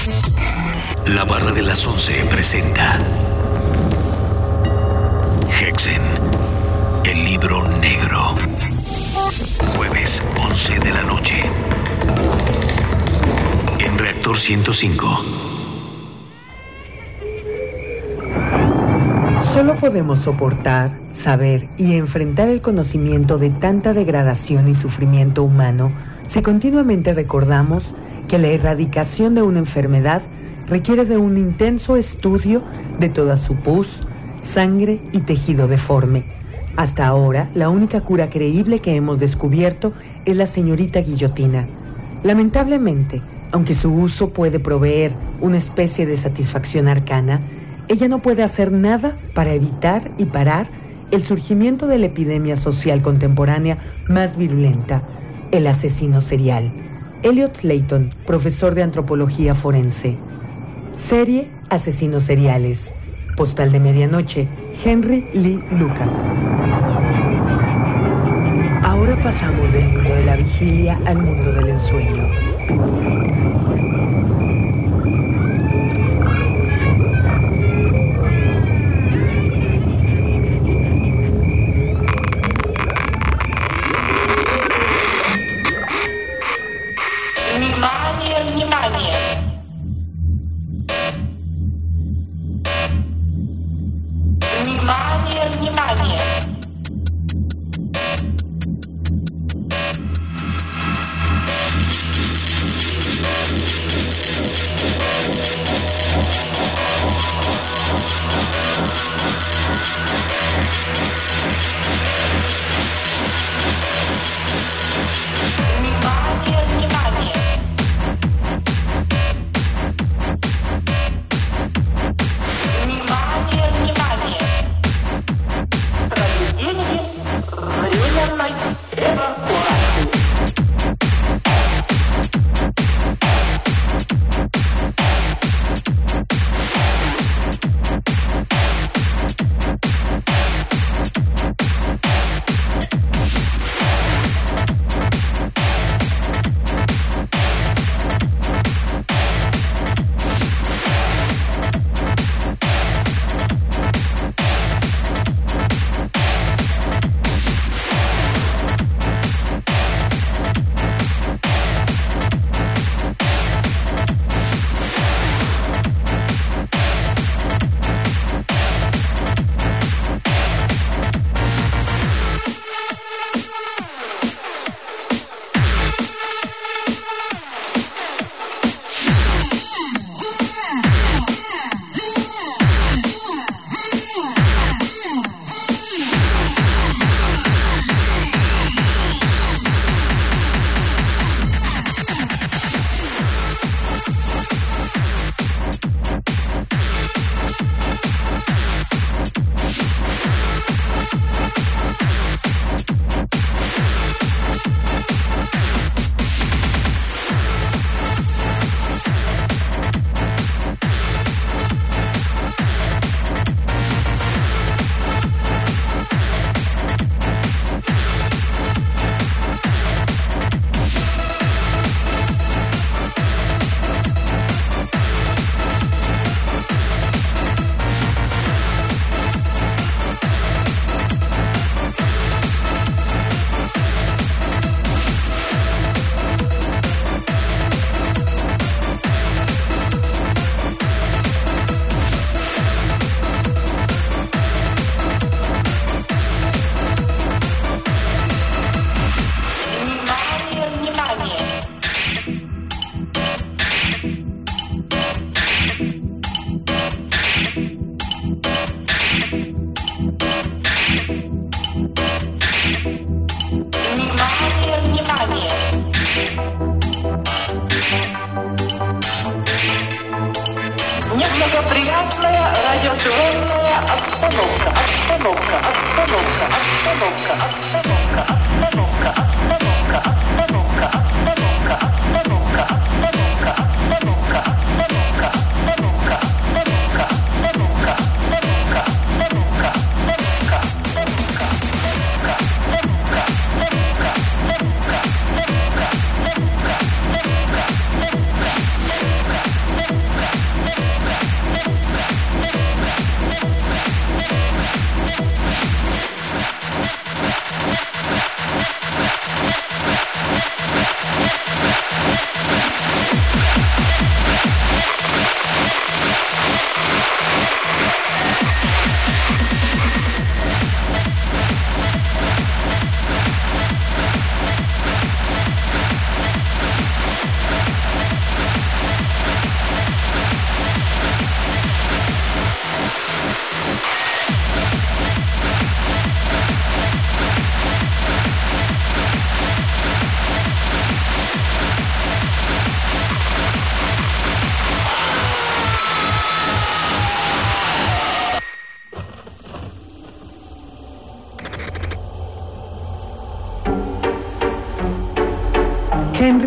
La Barra de las 11 presenta Hexen, el libro negro. Jueves, 11 de la noche. En Reactor 105. Solo podemos soportar, saber y enfrentar el conocimiento de tanta degradación y sufrimiento humano si continuamente recordamos que la erradicación de una enfermedad requiere de un intenso estudio de toda su pus, sangre y tejido deforme. Hasta ahora, la única cura creíble que hemos descubierto es la señorita guillotina. Lamentablemente, aunque su uso puede proveer una especie de satisfacción arcana, ella no puede hacer nada para evitar y parar el surgimiento de la epidemia social contemporánea más virulenta, el asesino serial. Elliot Layton, profesor de antropología forense. Serie Asesinos seriales. Postal de medianoche, Henry Lee Lucas. Ahora pasamos del mundo de la vigilia al mundo del ensueño. Благоприятная радиационная обстановка.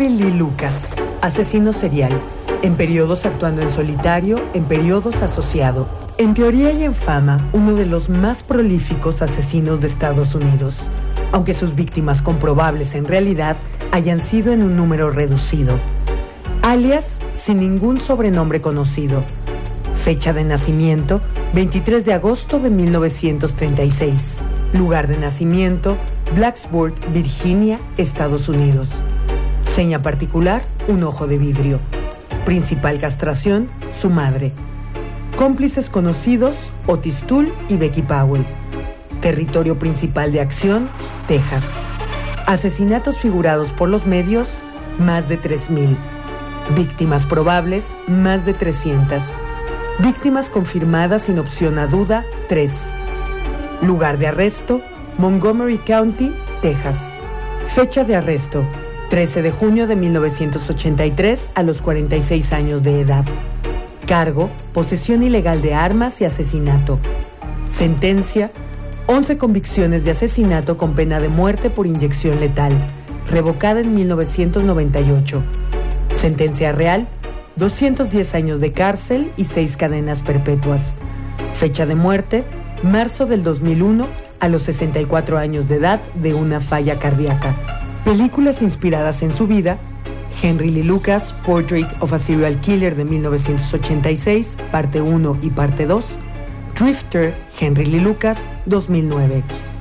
Henry Lee Lucas, asesino serial. En periodos actuando en solitario, en periodos asociado. En teoría y en fama, uno de los más prolíficos asesinos de Estados Unidos, aunque sus víctimas comprobables en realidad hayan sido en un número reducido. Alias sin ningún sobrenombre conocido. Fecha de nacimiento, 23 de agosto de 1936. Lugar de nacimiento, Blacksburg, Virginia, Estados Unidos. Seña particular, un ojo de vidrio. Principal castración, su madre. Cómplices conocidos, Otis Toole y Becky Powell. Territorio principal de acción, Texas. Asesinatos figurados por los medios, más de 3,000. Víctimas probables, más de 300. Víctimas confirmadas sin opción a duda, 3. Lugar de arresto, Montgomery County, Texas. Fecha de arresto, 13 de junio de 1983 a los 46 años de edad. Cargo, posesión ilegal de armas y asesinato. Sentencia, 11 convicciones de asesinato con pena de muerte por inyección letal, revocada en 1998. Sentencia real, 210 años de cárcel y 6 cadenas perpetuas. Fecha de muerte, marzo del 2001 a los 64 años de edad de una falla cardíaca. Películas inspiradas en su vida: Henry Lee Lucas, Portrait of a Serial Killer de 1986, parte 1 y parte 2. Drifter, Henry Lee Lucas, 2009.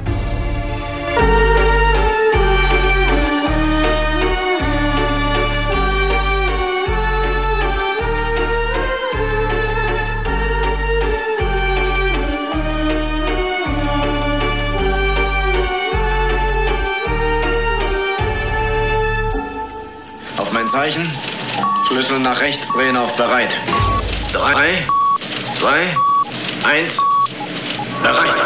Zeichen. Schlüssel nach rechts drehen auf bereit. 3, 2, 1, bereit.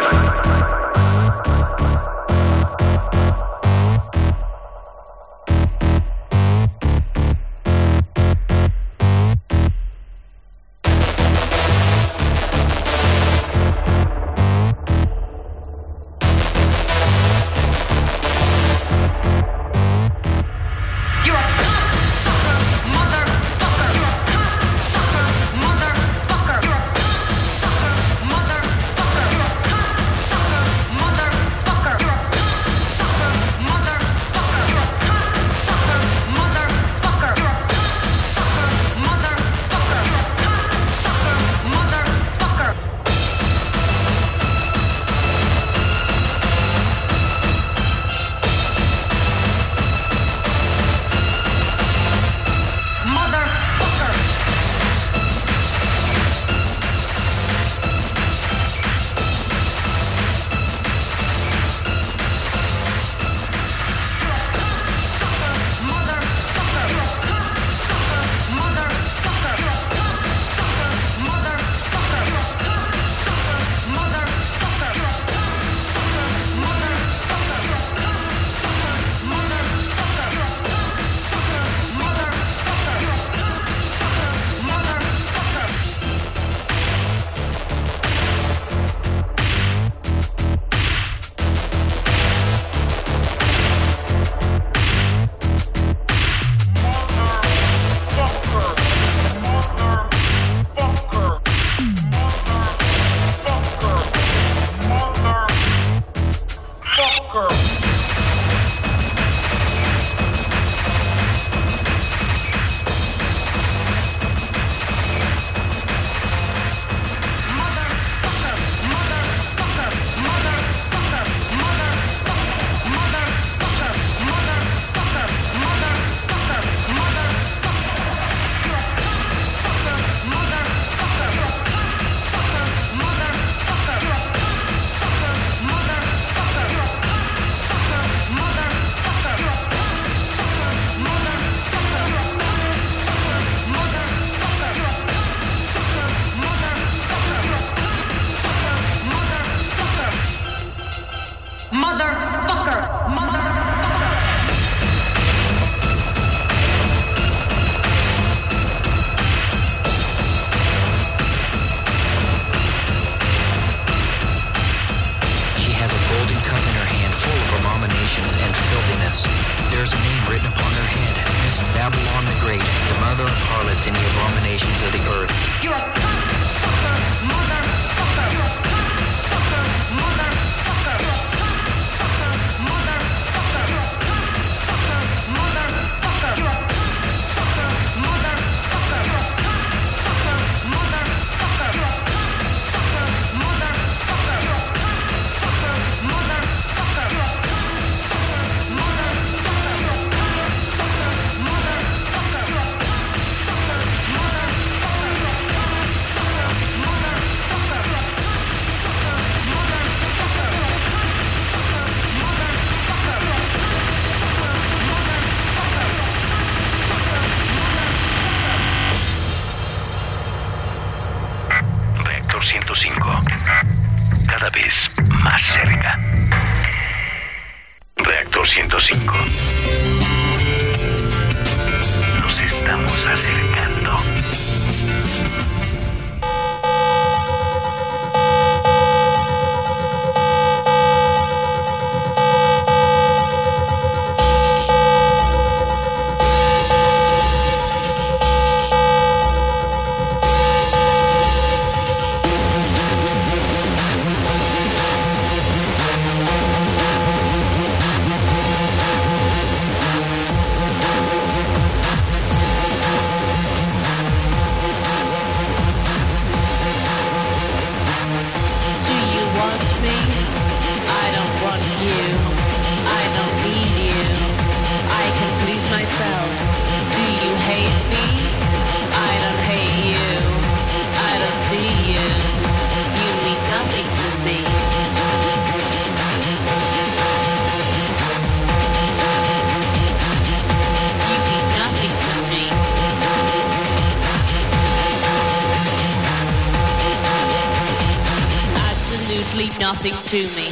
105. Cada vez más cerca. Reactor 105. Nos estamos acercando. Nothing to me.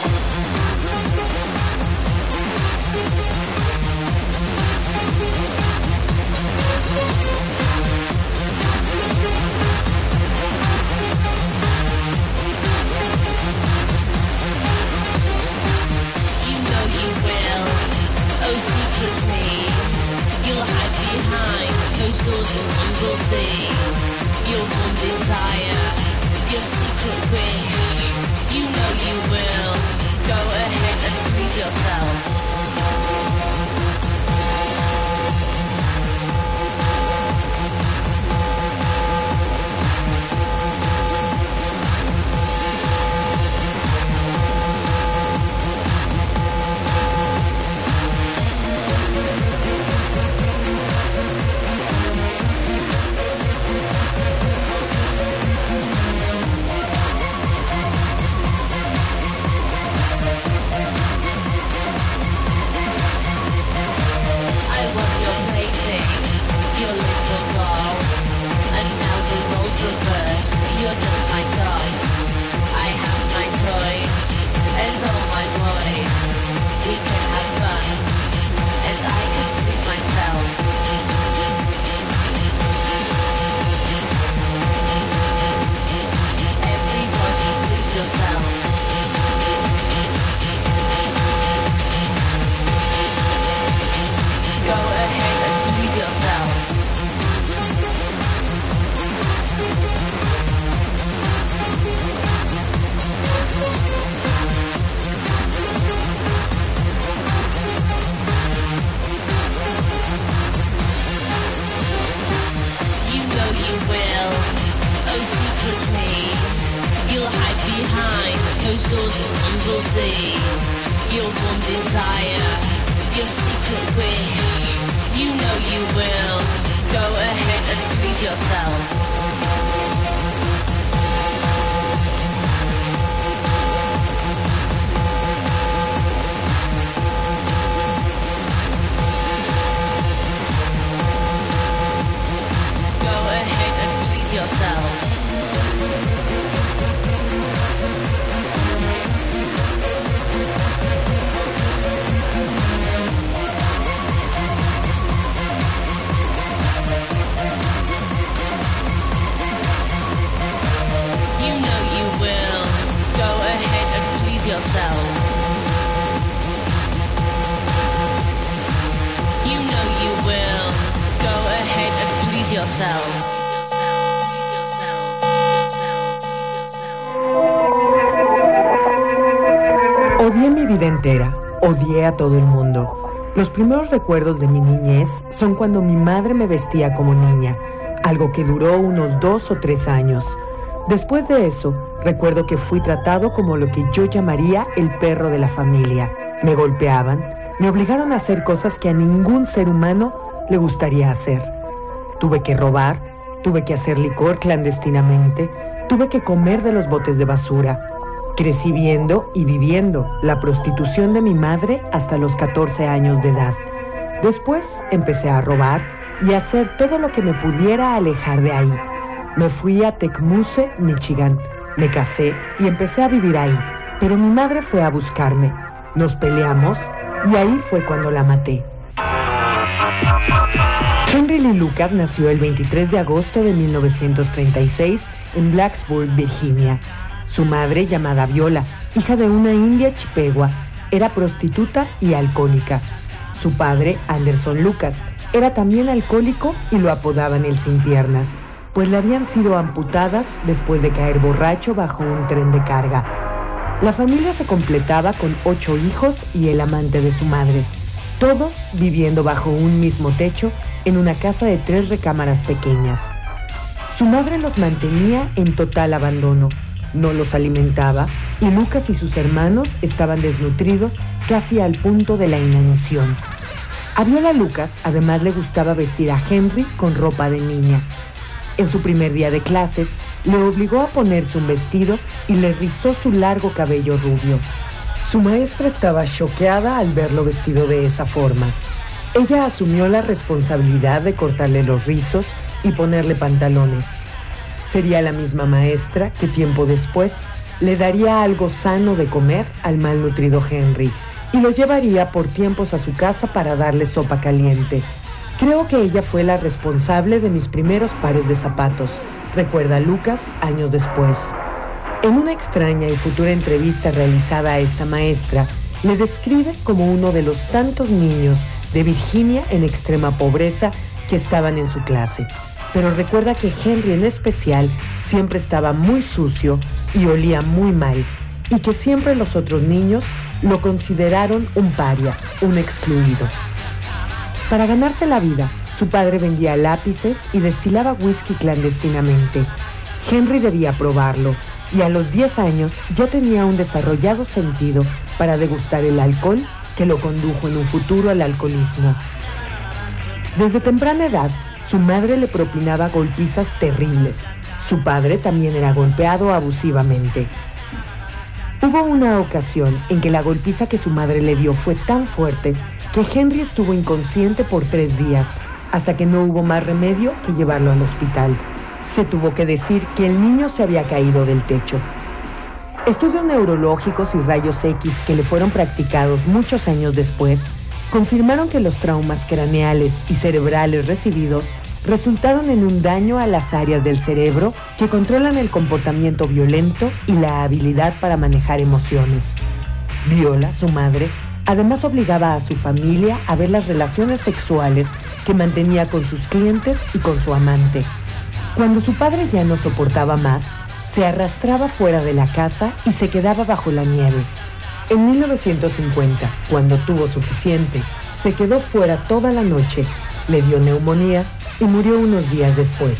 Odié mi vida entera, odié a todo el mundo. Los primeros recuerdos de mi niñez son cuando mi madre me vestía como niña, algo que duró unos 2 o 3 años. Después de eso, recuerdo que fui tratado como lo que yo llamaría el perro de la familia. Me golpeaban, me obligaron a hacer cosas que a ningún ser humano le gustaría hacer. Tuve que robar, tuve que hacer licor clandestinamente, tuve que comer de los botes de basura. Crecí viendo y viviendo la prostitución de mi madre hasta los 14 años de edad. Después empecé a robar y a hacer todo lo que me pudiera alejar de ahí. Me fui a Tecumseh, Michigan, Me casé y empecé a vivir ahí, pero mi madre fue a buscarme. Nos peleamos y ahí fue cuando la maté. Henry Lee Lucas nació el 23 de agosto de 1936 en Blacksburg, Virginia. Su madre, llamada Viola, hija de una india chippewa, era prostituta y alcohólica. Su padre, Anderson Lucas, era también alcohólico y lo apodaban el sin piernas, pues le habían sido amputadas después de caer borracho bajo un tren de carga. La familia se completaba con 8 hijos y el amante de su madre, todos viviendo bajo un mismo techo en una casa de 3 recámaras pequeñas. Su madre los mantenía en total abandono, no los alimentaba y Lucas y sus hermanos estaban desnutridos casi al punto de la inanición. A Viola Lucas además le gustaba vestir a Henry con ropa de niña. En su primer día de clases, le obligó a ponerse un vestido y le rizó su largo cabello rubio. Su maestra estaba choqueada al verlo vestido de esa forma. Ella asumió la responsabilidad de cortarle los rizos y ponerle pantalones. Sería la misma maestra que tiempo después le daría algo sano de comer al malnutrido Henry y lo llevaría por tiempos a su casa para darle sopa caliente. Creo que ella fue la responsable de mis primeros pares de zapatos, recuerda Lucas años después. En una extraña y futura entrevista realizada a esta maestra, le describe como uno de los tantos niños de Virginia en extrema pobreza que estaban en su clase. Pero recuerda que Henry en especial siempre estaba muy sucio y olía muy mal, y que siempre los otros niños lo consideraron un paria, un excluido. Para ganarse la vida, su padre vendía lápices y destilaba whisky clandestinamente. Henry debía probarlo, y a los 10 años ya tenía un desarrollado sentido para degustar el alcohol que lo condujo en un futuro al alcoholismo. Desde temprana edad, su madre le propinaba golpizas terribles. Su padre también era golpeado abusivamente. Hubo una ocasión en que la golpiza que su madre le dio fue tan fuerte que Henry estuvo inconsciente por 3 días, hasta que no hubo más remedio que llevarlo al hospital. Se tuvo que decir que el niño se había caído del techo. Estudios neurológicos y rayos X que le fueron practicados muchos años después confirmaron que los traumas craneales y cerebrales recibidos resultaron en un daño a las áreas del cerebro que controlan el comportamiento violento y la habilidad para manejar emociones. Viola, su madre, además obligaba a su familia a ver las relaciones sexuales que mantenía con sus clientes y con su amante. Cuando su padre ya no soportaba más, se arrastraba fuera de la casa y se quedaba bajo la nieve. En 1950, cuando tuvo suficiente, se quedó fuera toda la noche, le dio neumonía y murió unos días después.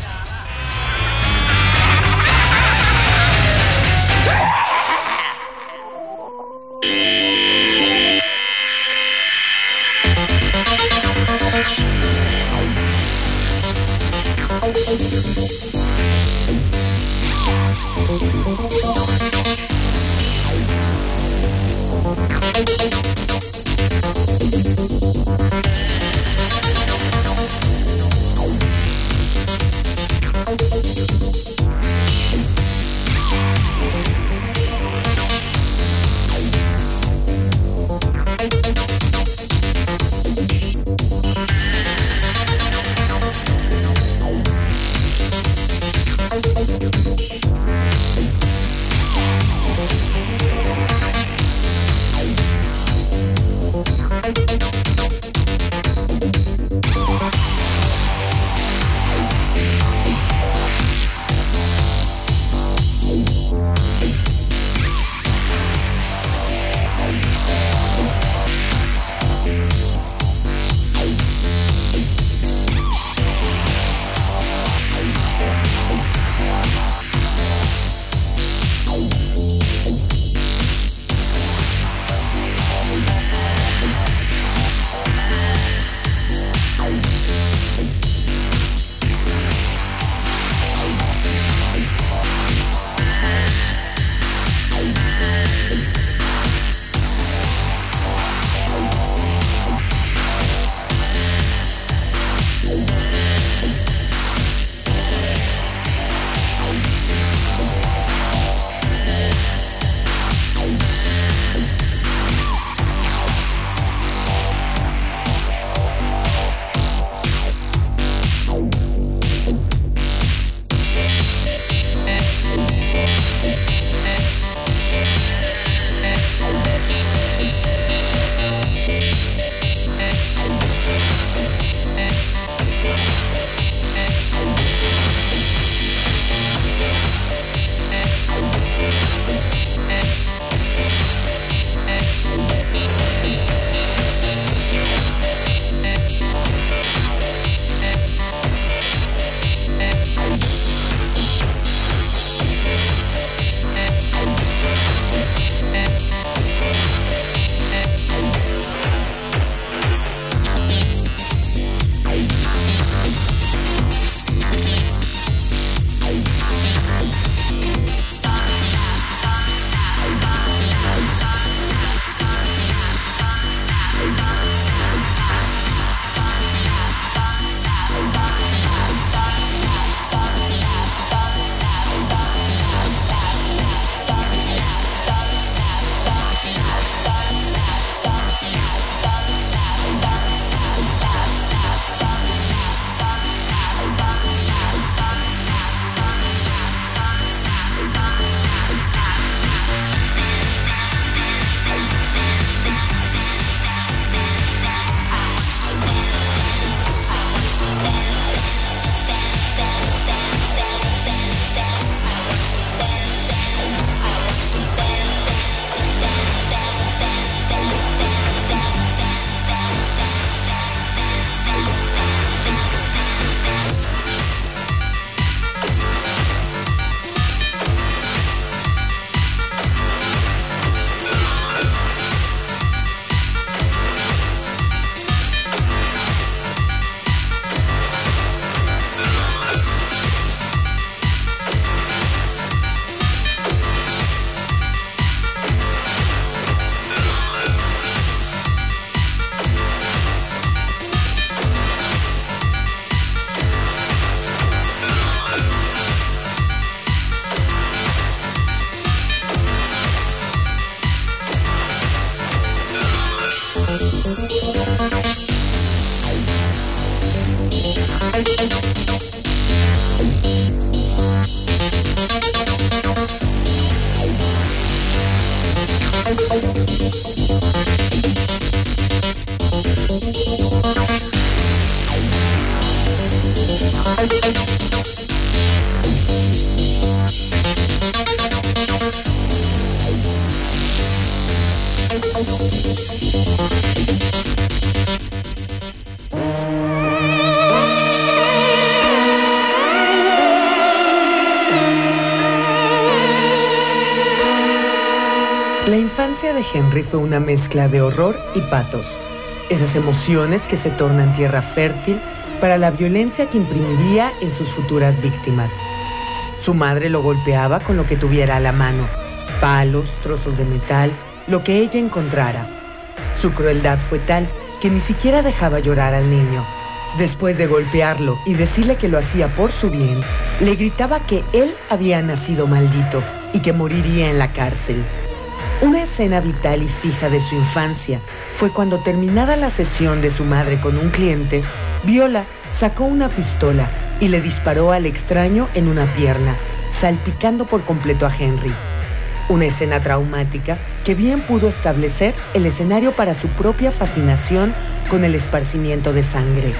infancia de Henry fue una mezcla de horror y patos, esas emociones que se tornan tierra fértil para la violencia que imprimiría en sus futuras víctimas. Su madre lo golpeaba con lo que tuviera a la mano, palos, trozos de metal, lo que ella encontrara. Su crueldad fue tal que ni siquiera dejaba llorar al niño. Después de golpearlo y decirle que lo hacía por su bien, le gritaba que él había nacido maldito y que moriría en la cárcel. Una escena vital y fija de su infancia fue cuando, terminada la sesión de su madre con un cliente, Viola sacó una pistola y le disparó al extraño en una pierna, salpicando por completo a Henry. Una escena traumática que bien pudo establecer el escenario para su propia fascinación con el esparcimiento de sangre.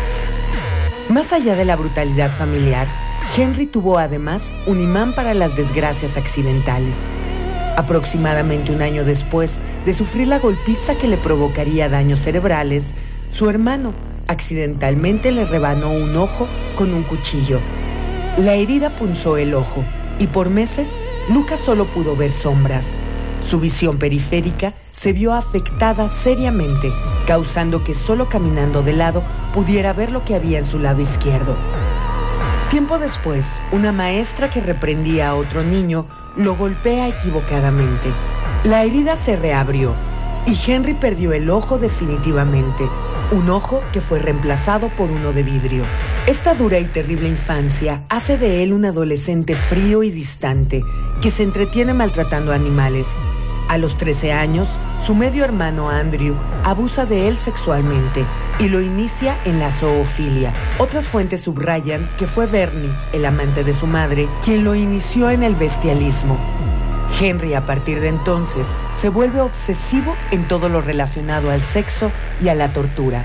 Más allá de la brutalidad familiar, Henry tuvo además un imán para las desgracias accidentales. Aproximadamente un año después de sufrir la golpiza que le provocaría daños cerebrales, su hermano accidentalmente le rebanó un ojo con un cuchillo. La herida punzó el ojo y por meses Lucas solo pudo ver sombras. Su visión periférica se vio afectada seriamente, causando que solo caminando de lado pudiera ver lo que había en su lado izquierdo. Tiempo después, una maestra que reprendía a otro niño lo golpea equivocadamente. La herida se reabrió y Henry perdió el ojo definitivamente, un ojo que fue reemplazado por uno de vidrio. Esta dura y terrible infancia hace de él un adolescente frío y distante que se entretiene maltratando animales. A los 13 años, su medio hermano Andrew abusa de él sexualmente y lo inicia en la zoofilia. Otras fuentes subrayan que fue Bernie, el amante de su madre, quien lo inició en el bestialismo. Henry, a partir de entonces, se vuelve obsesivo en todo lo relacionado al sexo y a la tortura.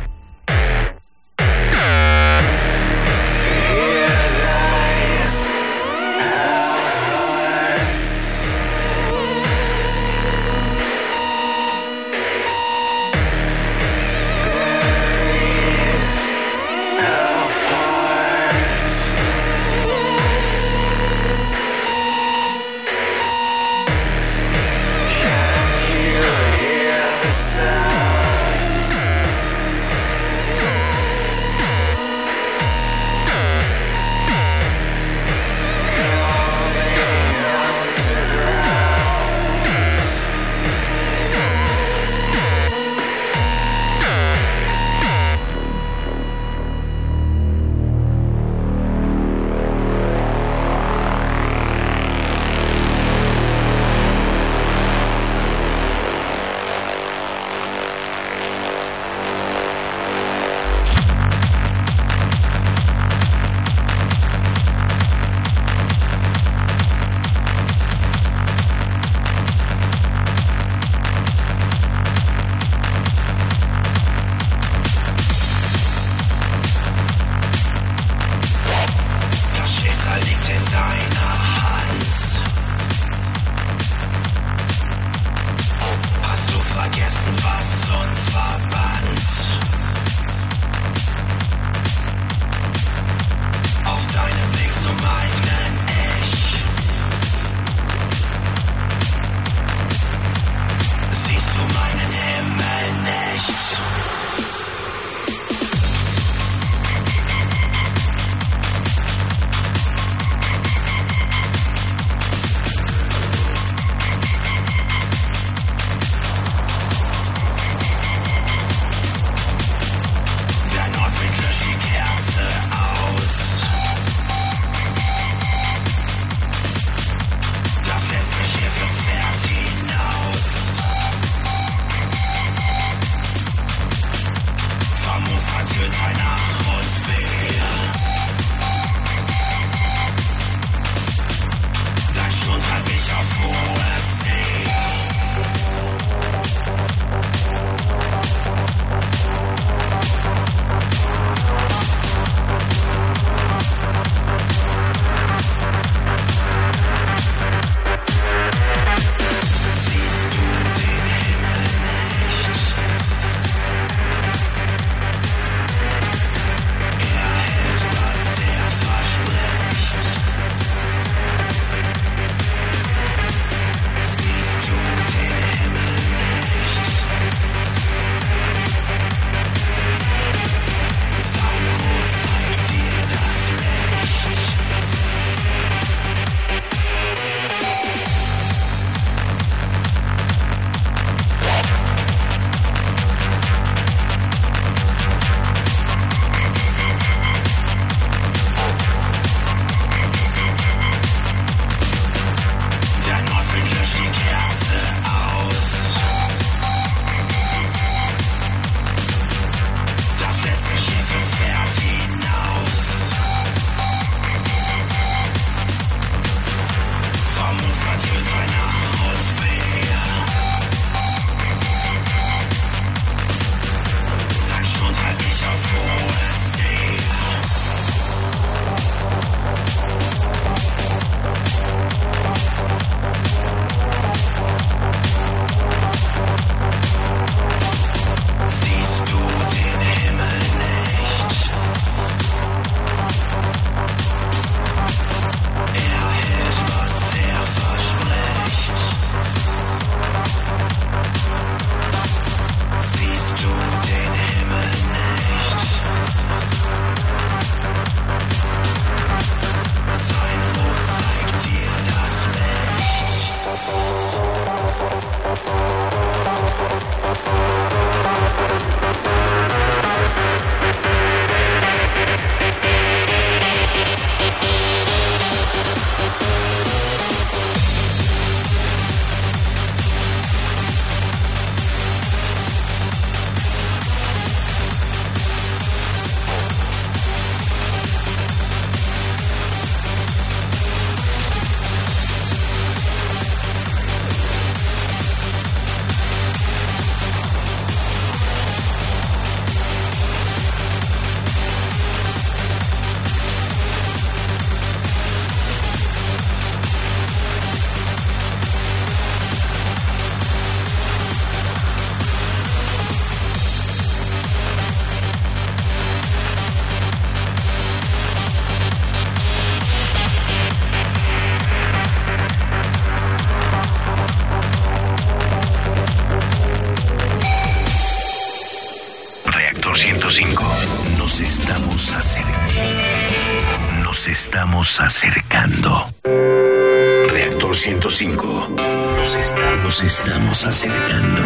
acercando. Reactor 105. Nos estamos acercando.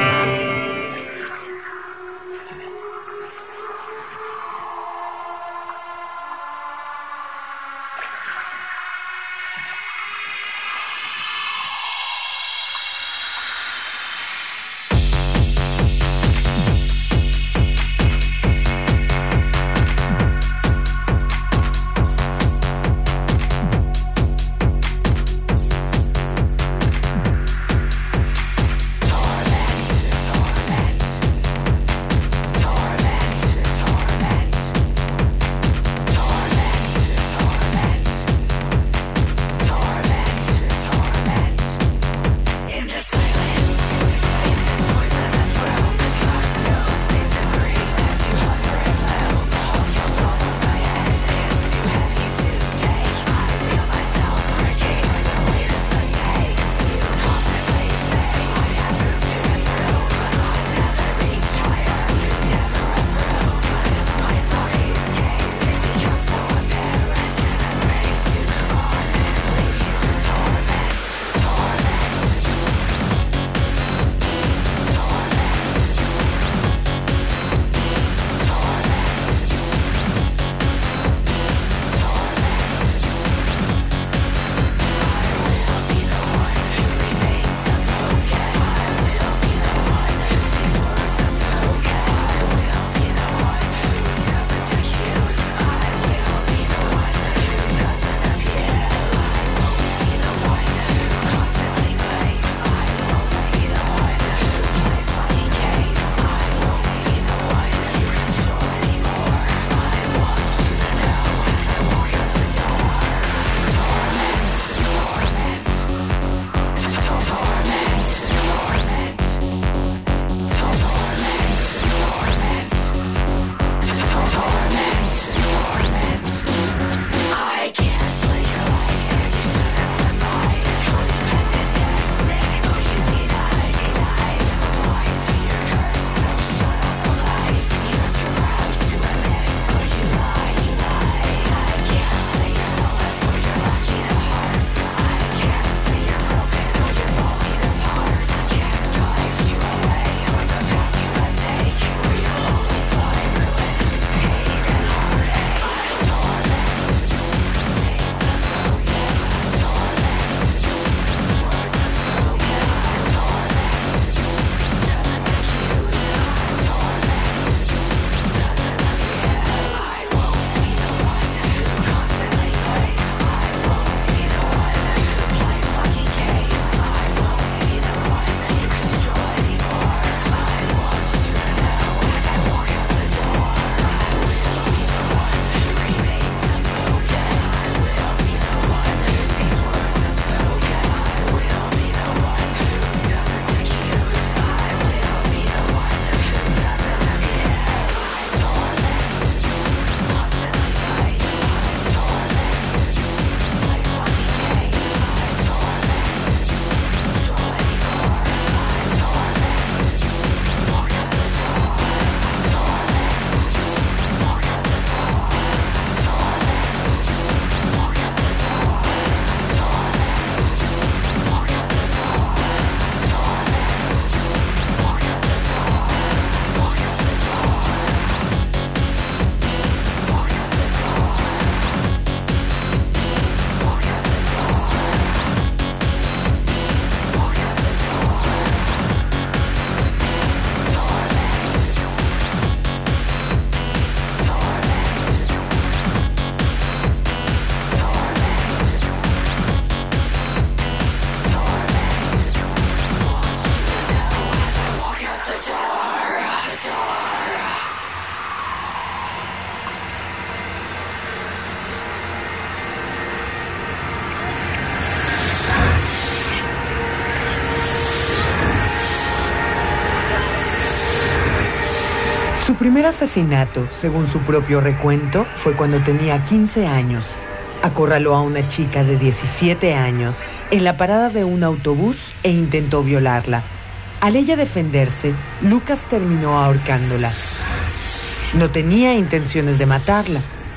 Su primer asesinato, según su propio recuento, fue cuando tenía 15 años. Acorraló a una chica de 17 años en la parada de un autobús e intentó violarla. Al ella defenderse, Lucas terminó ahorcándola. No tenía intenciones de matarla.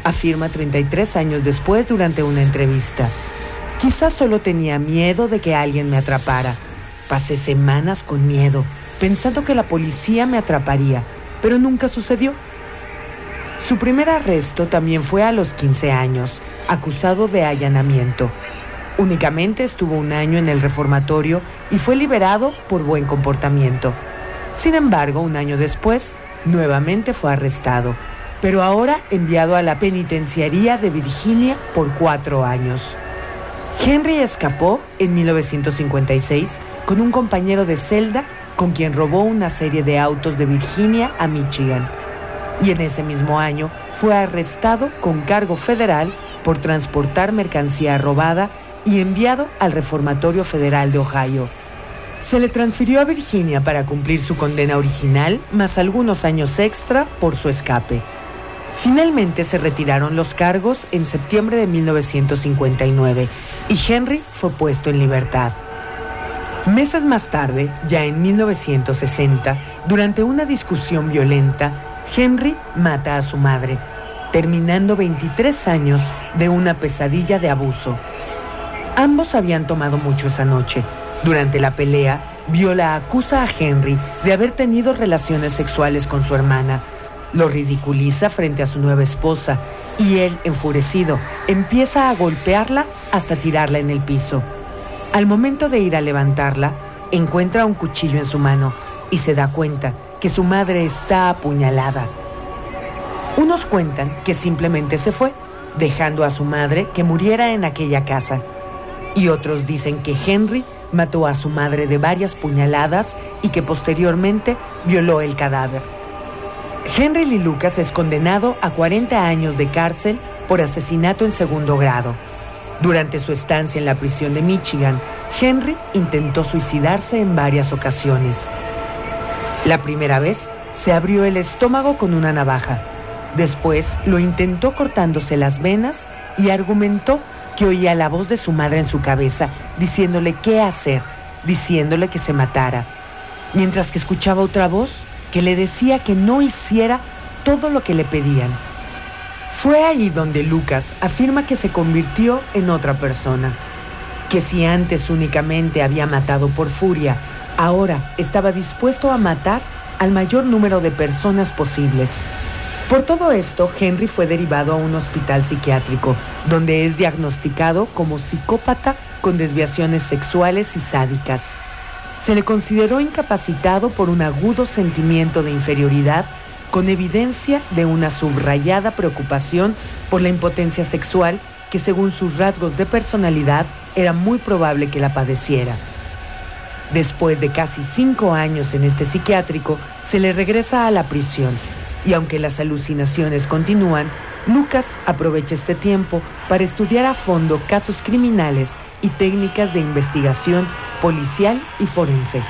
afirma 33 años después durante una entrevista. Quizás solo tenía miedo de que alguien me atrapara. Pasé semanas con miedo, pensando que la policía me atraparía, pero nunca sucedió. Su primer arresto también fue a los 15 años, acusado de allanamiento. Únicamente estuvo un año en el reformatorio y fue liberado por buen comportamiento. Sin embargo, un año después, nuevamente fue arrestado, pero ahora enviado a la penitenciaría de Virginia por 4 años. Henry escapó en 1956 con un compañero de celda con quien robó una serie de autos de Virginia a Michigan. Y en ese mismo año fue arrestado con cargo federal por transportar mercancía robada y enviado al Reformatorio Federal de Ohio. Se le transfirió a Virginia para cumplir su condena original, más algunos años extra por su escape. Finalmente se retiraron los cargos en septiembre de 1959 y Henry fue puesto en libertad. Meses más tarde, ya en 1960, durante una discusión violenta, Henry mata a su madre, terminando 23 años de una pesadilla de abuso. Ambos habían tomado mucho esa noche. Durante la pelea, Viola acusa a Henry de haber tenido relaciones sexuales con su hermana. Lo ridiculiza frente a su nueva esposa y él, enfurecido, empieza a golpearla hasta tirarla en el piso. Al momento de ir a levantarla, encuentra un cuchillo en su mano y se da cuenta que su madre está apuñalada. Unos cuentan que simplemente se fue, dejando a su madre que muriera en aquella casa. Y otros dicen que Henry mató a su madre de varias puñaladas y que posteriormente violó el cadáver. Henry Lee Lucas es condenado a 40 años de cárcel por asesinato en segundo grado. Durante su estancia en la prisión de Michigan, Henry intentó suicidarse en varias ocasiones. La primera vez se abrió el estómago con una navaja. Después lo intentó cortándose las venas y argumentó que oía la voz de su madre en su cabeza diciéndole qué hacer, diciéndole que se matara, mientras que escuchaba otra voz que le decía que no hiciera todo lo que le pedían. Fue ahí donde Lucas afirma que se convirtió en otra persona, que si antes únicamente había matado por furia, ahora estaba dispuesto a matar al mayor número de personas posibles. Por todo esto, Henry fue derivado a un hospital psiquiátrico, donde es diagnosticado como psicópata con desviaciones sexuales y sádicas. Se le consideró incapacitado por un agudo sentimiento de inferioridad, con evidencia de una subrayada preocupación por la impotencia sexual que, según sus rasgos de personalidad, era muy probable que la padeciera. Después de casi 5 años en este psiquiátrico, se le regresa a la prisión, y aunque las alucinaciones continúan, Lucas aprovecha este tiempo para estudiar a fondo casos criminales y técnicas de investigación policial y forense.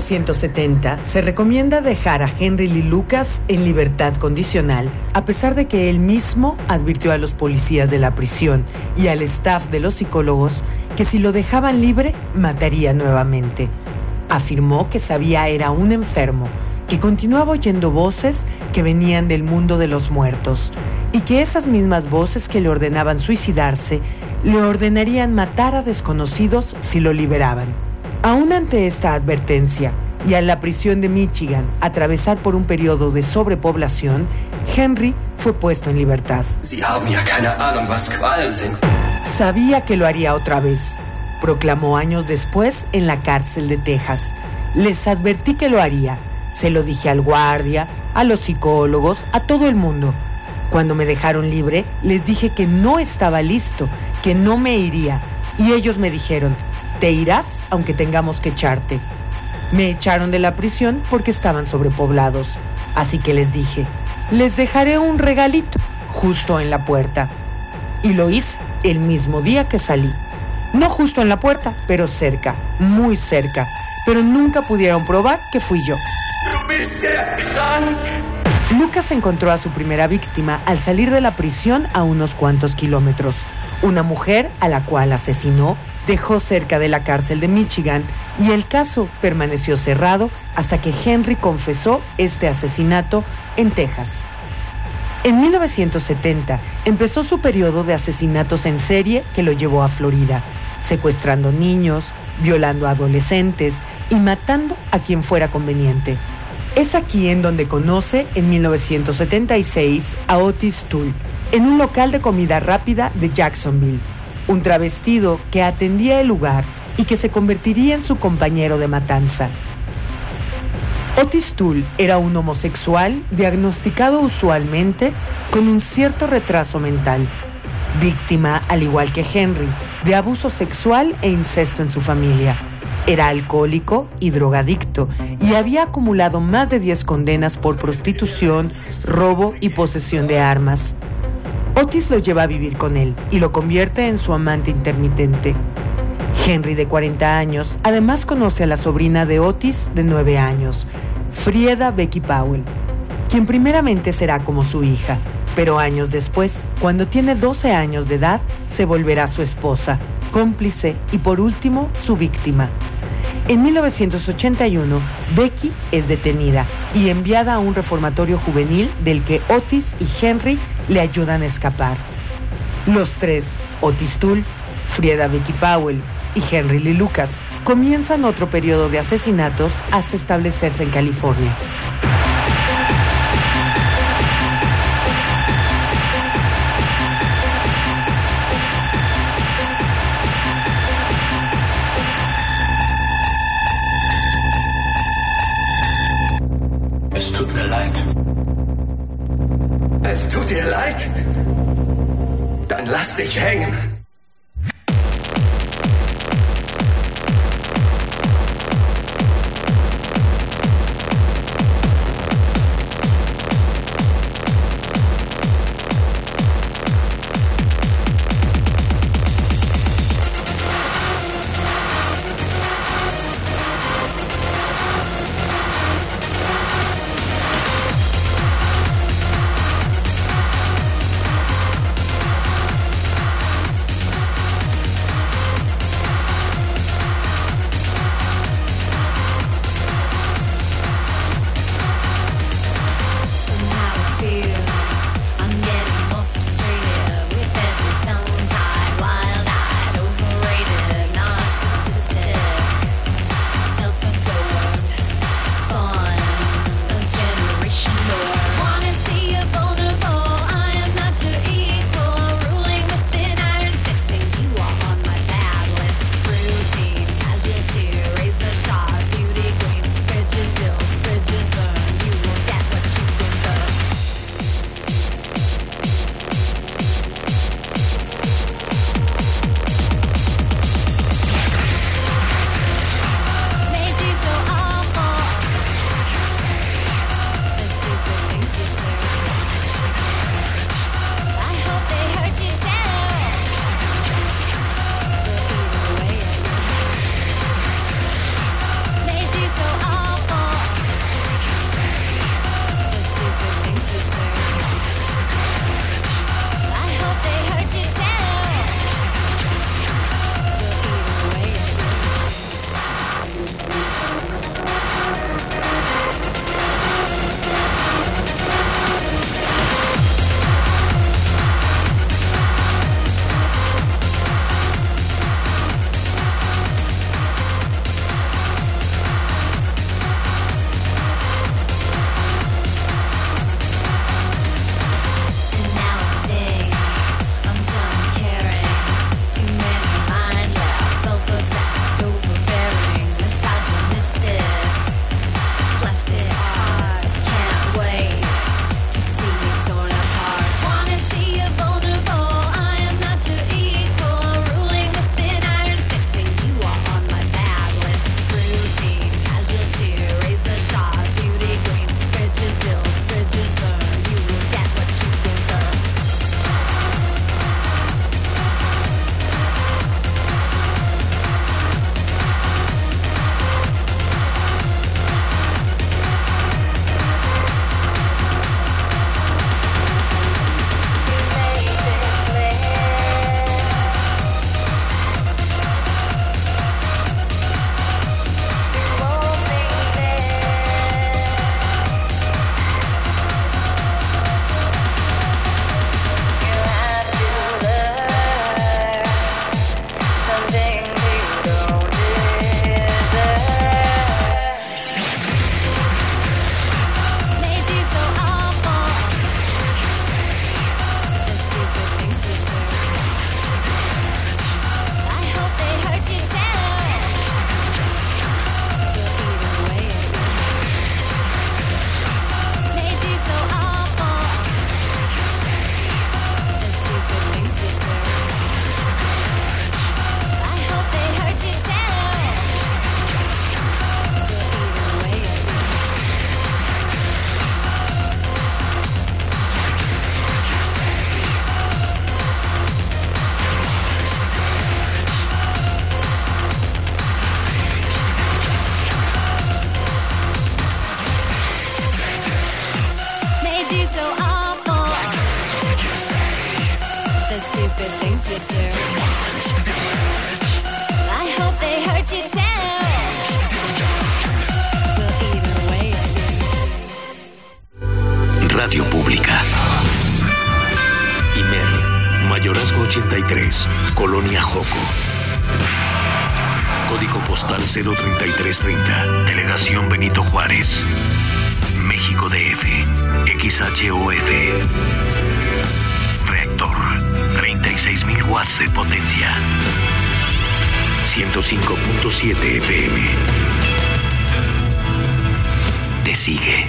1970 se recomienda dejar a Henry Lee Lucas en libertad condicional, a pesar de que él mismo advirtió a los policías de la prisión y al staff de los psicólogos que si lo dejaban libre, mataría nuevamente. Afirmó que sabía era un enfermo, que continuaba oyendo voces que venían del mundo de los muertos y que esas mismas voces que le ordenaban suicidarse le ordenarían matar a desconocidos si lo liberaban. Aún ante esta advertencia y a la prisión de Michigan atravesar por un periodo de sobrepoblación, Henry fue puesto en libertad. Sie haben ja keine Ahnung, was Qualen sind. Sabía que lo haría otra vez, proclamó años después en la cárcel de Texas. Les advertí que lo haría. Se lo dije al guardia, a los psicólogos, a todo el mundo. Cuando me dejaron libre, les dije que no estaba listo, que no me iría. Y ellos me dijeron, te irás aunque tengamos que echarte. Me echaron de la prisión porque estaban sobrepoblados. Así que les dije, les dejaré un regalito justo en la puerta. Y lo hice el mismo día que salí. No justo en la puerta, pero cerca, muy cerca. Pero nunca pudieron probar que fui yo. Lucas encontró a su primera víctima al salir de la prisión a unos cuantos kilómetros. Una mujer a la cual asesinó, dejó cerca de la cárcel de Michigan y el caso permaneció cerrado hasta que Henry confesó este asesinato en Texas. En 1970 empezó su periodo de asesinatos en serie que lo llevó a Florida, secuestrando niños, violando a adolescentes y matando a quien fuera conveniente. Es aquí en donde conoce en 1976 a Otis Toole, en un local de comida rápida de Jacksonville, un travestido que atendía el lugar y que se convertiría en su compañero de matanza. Otis Toole era un homosexual diagnosticado usualmente con un cierto retraso mental, víctima, al igual que Henry, de abuso sexual e incesto en su familia. Era alcohólico y drogadicto y había acumulado más de 10 condenas por prostitución, robo y posesión de armas. Otis lo lleva a vivir con él y lo convierte en su amante intermitente. Henry, de 40 años, además conoce a la sobrina de Otis, de 9 años, Frieda Becky Powell, quien primeramente será como su hija, pero años después, cuando tiene 12 años de edad, se volverá su esposa, cómplice y por último, su víctima. En 1981, Becky es detenida y enviada a un reformatorio juvenil del que Otis y Henry le ayudan a escapar. Los tres, Otis Toole, Frieda Becky Powell y Henry Lee Lucas, comienzan otro periodo de asesinatos hasta establecerse en California. Es tut mir leid. Es tut dir leid? Dann lass dich hängen. you so awful. The stupid things you do. I hope they hurt you too. Well, either way, Radio Pública. Imer, Mayorazgo 83, Colonia Joco. Código postal 03330, Delegación Benito Juárez, México DF, XHOF. Reactor, 36.000 watts de potencia. 105.7 FM. Te sigue.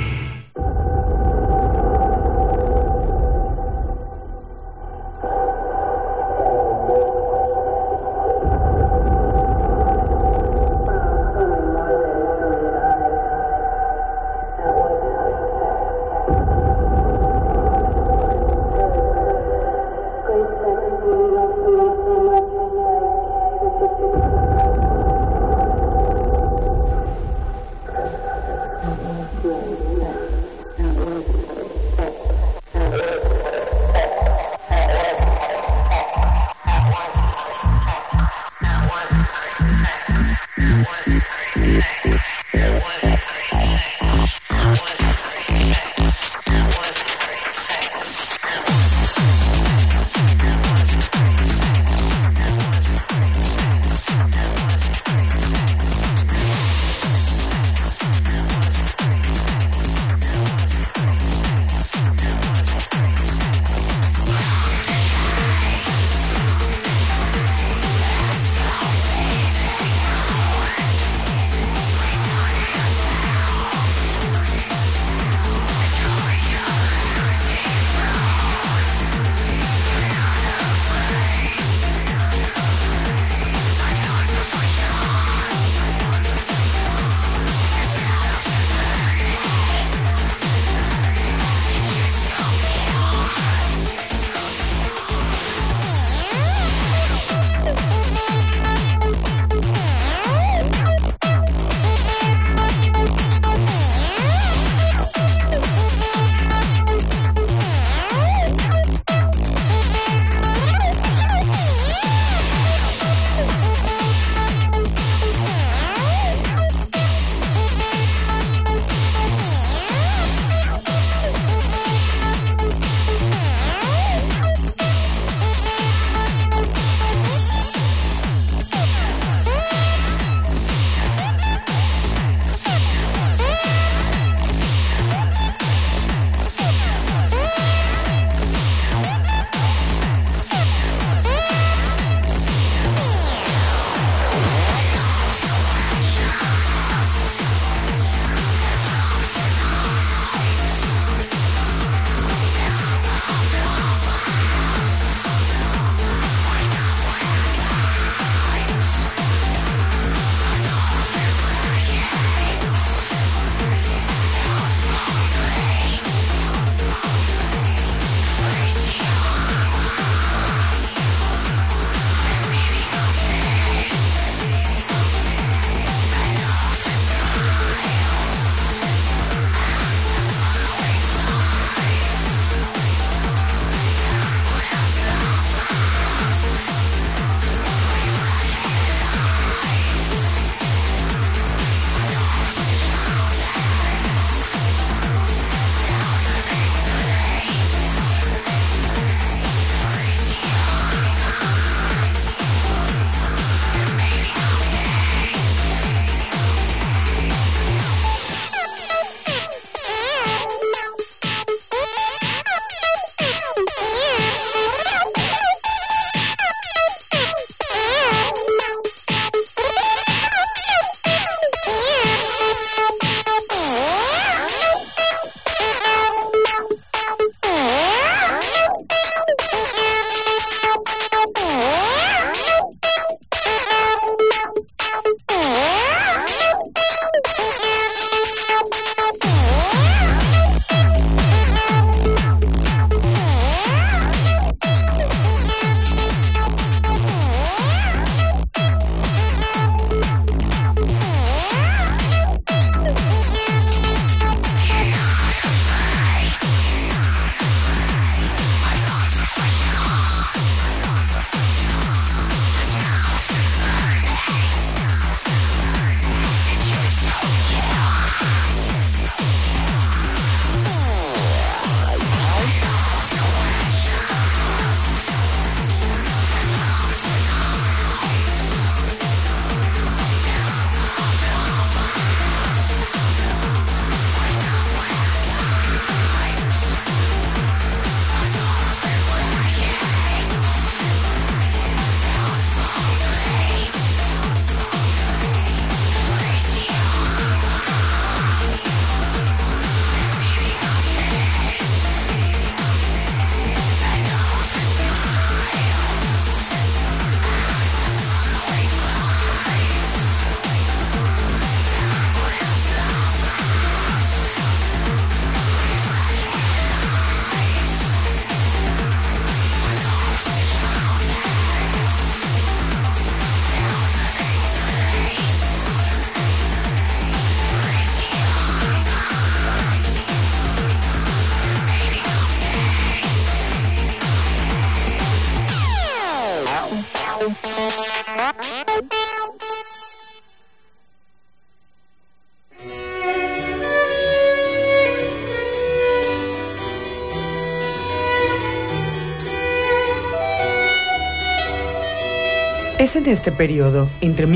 Es en este periodo, entre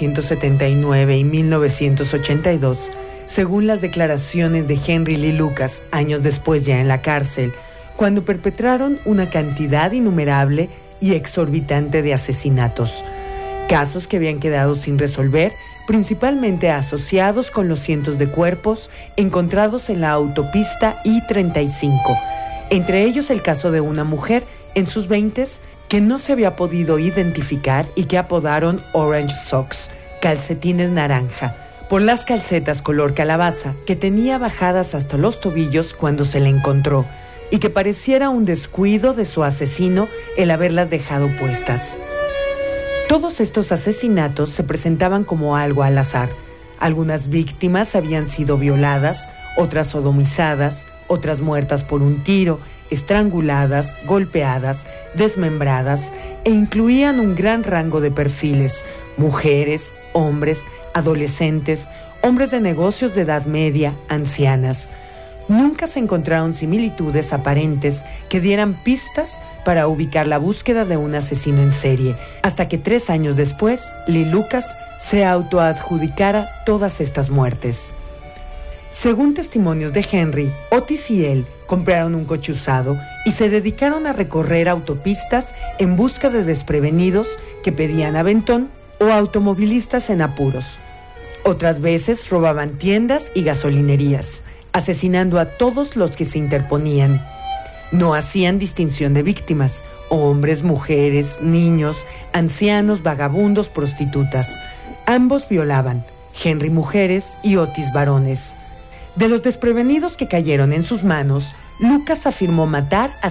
1979 y 1982, según las declaraciones de Henry Lee Lucas, años después ya en la cárcel, cuando perpetraron una cantidad innumerable y exorbitante de asesinatos. Casos que habían quedado sin resolver, principalmente asociados con los cientos de cuerpos encontrados en la autopista I-35, entre ellos el caso de una mujer en sus 20s que no se había podido identificar y que apodaron Orange Socks, calcetines naranja, por las calcetas color calabaza que tenía bajadas hasta los tobillos cuando se le encontró, y que pareciera un descuido de su asesino el haberlas dejado puestas. Todos estos asesinatos se presentaban como algo al azar. Algunas víctimas habían sido violadas, otras sodomizadas, otras muertas por un tiro, estranguladas, golpeadas, desmembradas, e incluían un gran rango de perfiles: mujeres, hombres, adolescentes, hombres de negocios de edad media, ancianas. Nunca se encontraron similitudes aparentes que dieran pistas para ubicar la búsqueda de un asesino en serie, hasta que 3 años después, Lee Lucas se autoadjudicara todas estas muertes. Según testimonios de Henry, Otis y él compraron un coche usado y se dedicaron a recorrer autopistas en busca de desprevenidos que pedían aventón o automovilistas en apuros. Otras veces robaban tiendas y gasolinerías, asesinando a todos los que se interponían. No hacían distinción de víctimas: hombres, mujeres, niños, ancianos, vagabundos, prostitutas. Ambos violaban, Henry mujeres y Otis varones. De los desprevenidos que cayeron en sus manos, Lucas afirmó matar a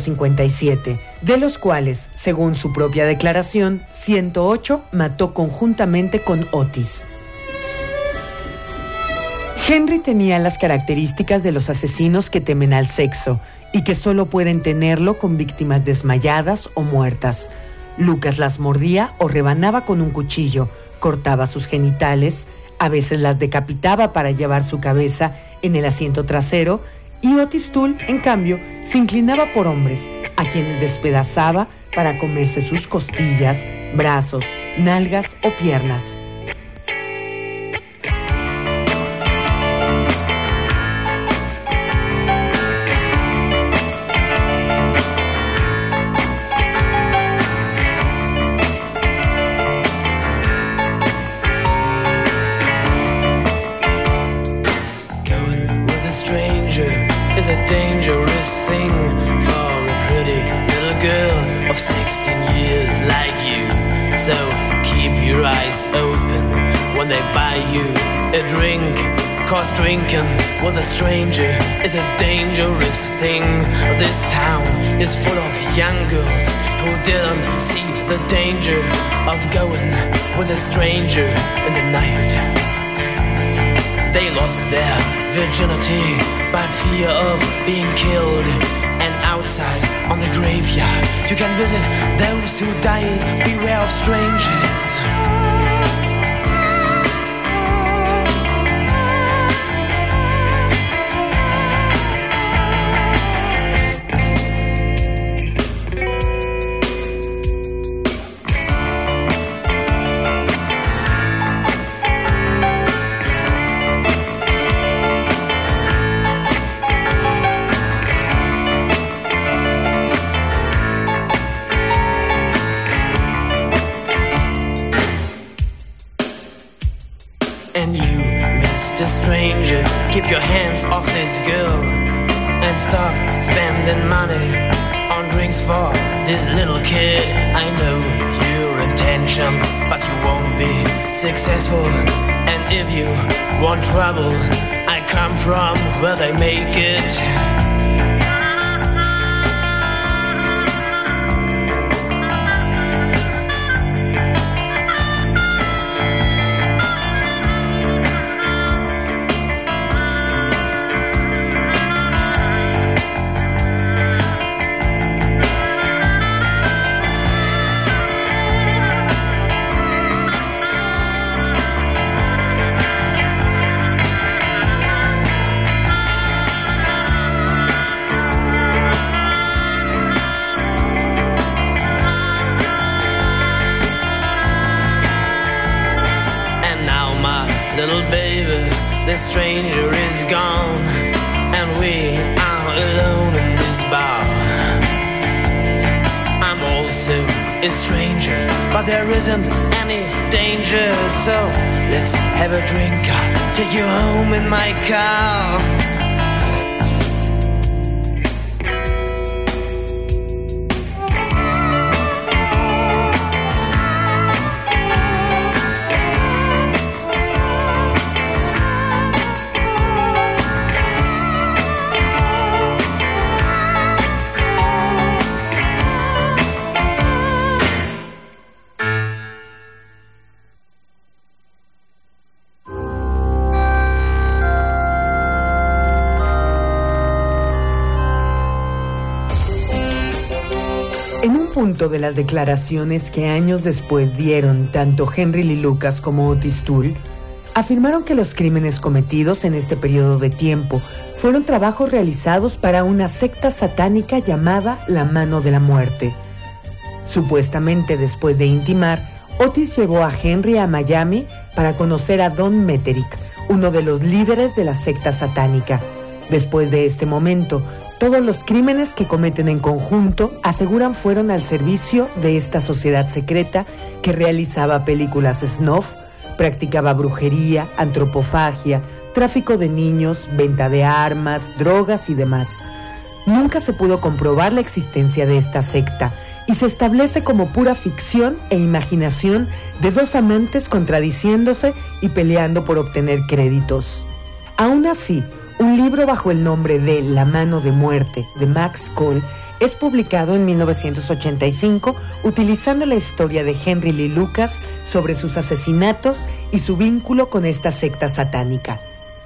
157, de los cuales, según su propia declaración, 108 mató conjuntamente con Otis. Henry tenía las características de los asesinos que temen al sexo y que solo pueden tenerlo con víctimas desmayadas o muertas. Lucas las mordía o rebanaba con un cuchillo, cortaba sus genitales, a veces las decapitaba para llevar su cabeza en el asiento trasero, y Otis Toole, en cambio, se inclinaba por hombres, a quienes despedazaba para comerse sus costillas, brazos, nalgas o piernas. Is a dangerous thing for a pretty little girl of 16 years like you. So keep your eyes open when they buy you a drink, 'cause drinking with a stranger is a dangerous thing. This town is full of young girls who didn't see the danger of going with a stranger in the night. They lost their virginity by fear of being killed. And outside on the graveyard, you can visit those who died. Beware of strangers. And you, Mr. Stranger, keep your hands off this girl and stop spending money on drinks for this little kid. I know your intentions, but you won't be successful. And if you want trouble, I come from where they make it. is stranger, but there isn't any danger. So let's have a drink, I'll take you home in my car. Punto de las declaraciones que años después dieron tanto Henry Lee Lucas como Otis Toole, afirmaron que los crímenes cometidos en este periodo de tiempo fueron trabajos realizados para una secta satánica llamada la Mano de la Muerte. Supuestamente después de intimar, Otis llevó a Henry a Miami para conocer a Don Meterick, uno de los líderes de la secta satánica. Después de este momento, todos los crímenes que cometen en conjunto aseguran fueron al servicio de esta sociedad secreta que realizaba películas snuff, practicaba brujería, antropofagia, tráfico de niños, venta de armas, drogas y demás. Nunca se pudo comprobar la existencia de esta secta y se establece como pura ficción e imaginación de dos amantes contradiciéndose y peleando por obtener créditos. Aún así, un libro bajo el nombre de La Mano de Muerte, de Max Cole, es publicado en 1985 utilizando la historia de Henry Lee Lucas sobre sus asesinatos y su vínculo con esta secta satánica.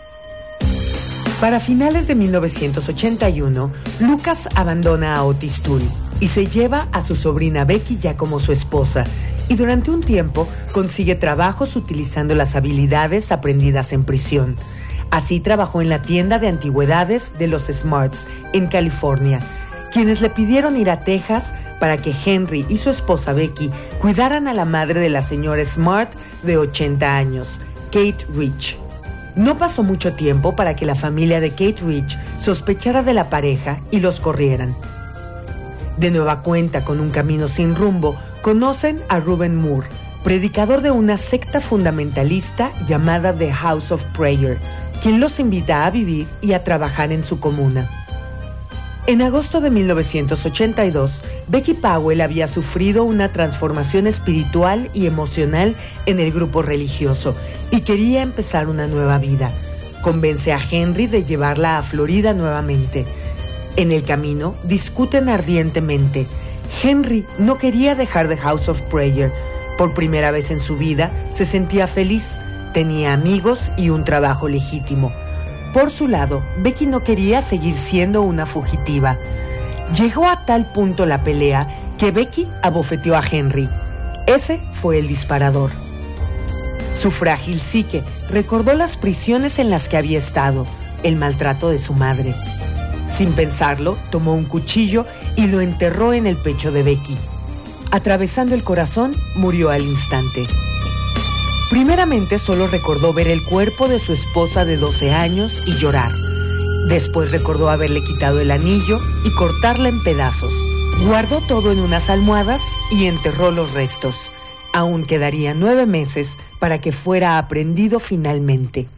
Para finales de 1981, Lucas abandona a Otis Toole y se lleva a su sobrina Becky ya como su esposa, y durante un tiempo consigue trabajos utilizando las habilidades aprendidas en prisión. Así trabajó en la tienda de antigüedades de los Smarts en California, quienes le pidieron ir a Texas para que Henry y su esposa Becky cuidaran a la madre de la señora Smart de 80 años, Kate Rich. No pasó mucho tiempo para que la familia de Kate Rich sospechara de la pareja y los corrieran. De nueva cuenta, con un camino sin rumbo, conocen a Reuben Moore, predicador de una secta fundamentalista llamada The House of Prayer, quien los invita a vivir y a trabajar en su comuna. En agosto de 1982, Becky Powell había sufrido una transformación espiritual y emocional en el grupo religioso y quería empezar una nueva vida. Convence a Henry de llevarla a Florida nuevamente. En el camino, discuten ardientemente. Henry no quería dejar The House of Prayer. Por primera vez en su vida, se sentía feliz. Tenía amigos y un trabajo legítimo. Por su lado, Becky no quería seguir siendo una fugitiva. Llegó a tal punto la pelea que Becky abofeteó a Henry. Ese fue el disparador. Su frágil psique recordó las prisiones en las que había estado, el maltrato de su madre. Sin pensarlo, tomó un cuchillo y lo enterró en el pecho de Becky. Atravesando el corazón, murió al instante. Primeramente solo recordó ver el cuerpo de su esposa de 12 años y llorar. Después recordó haberle quitado el anillo y cortarla en pedazos. Guardó todo en unas almohadas y enterró los restos. Aún quedarían 9 meses para que fuera aprehendido finalmente.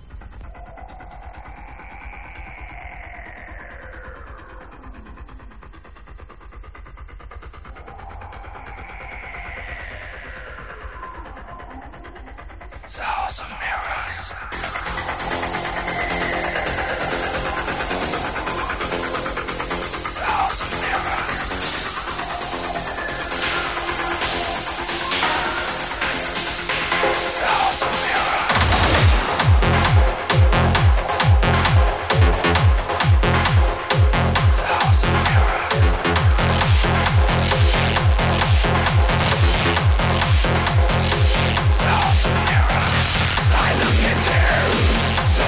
The House of Mirrors. The House of Mirrors. The House of Mirrors. The House of Mirrors. The House of Mirrors. I look into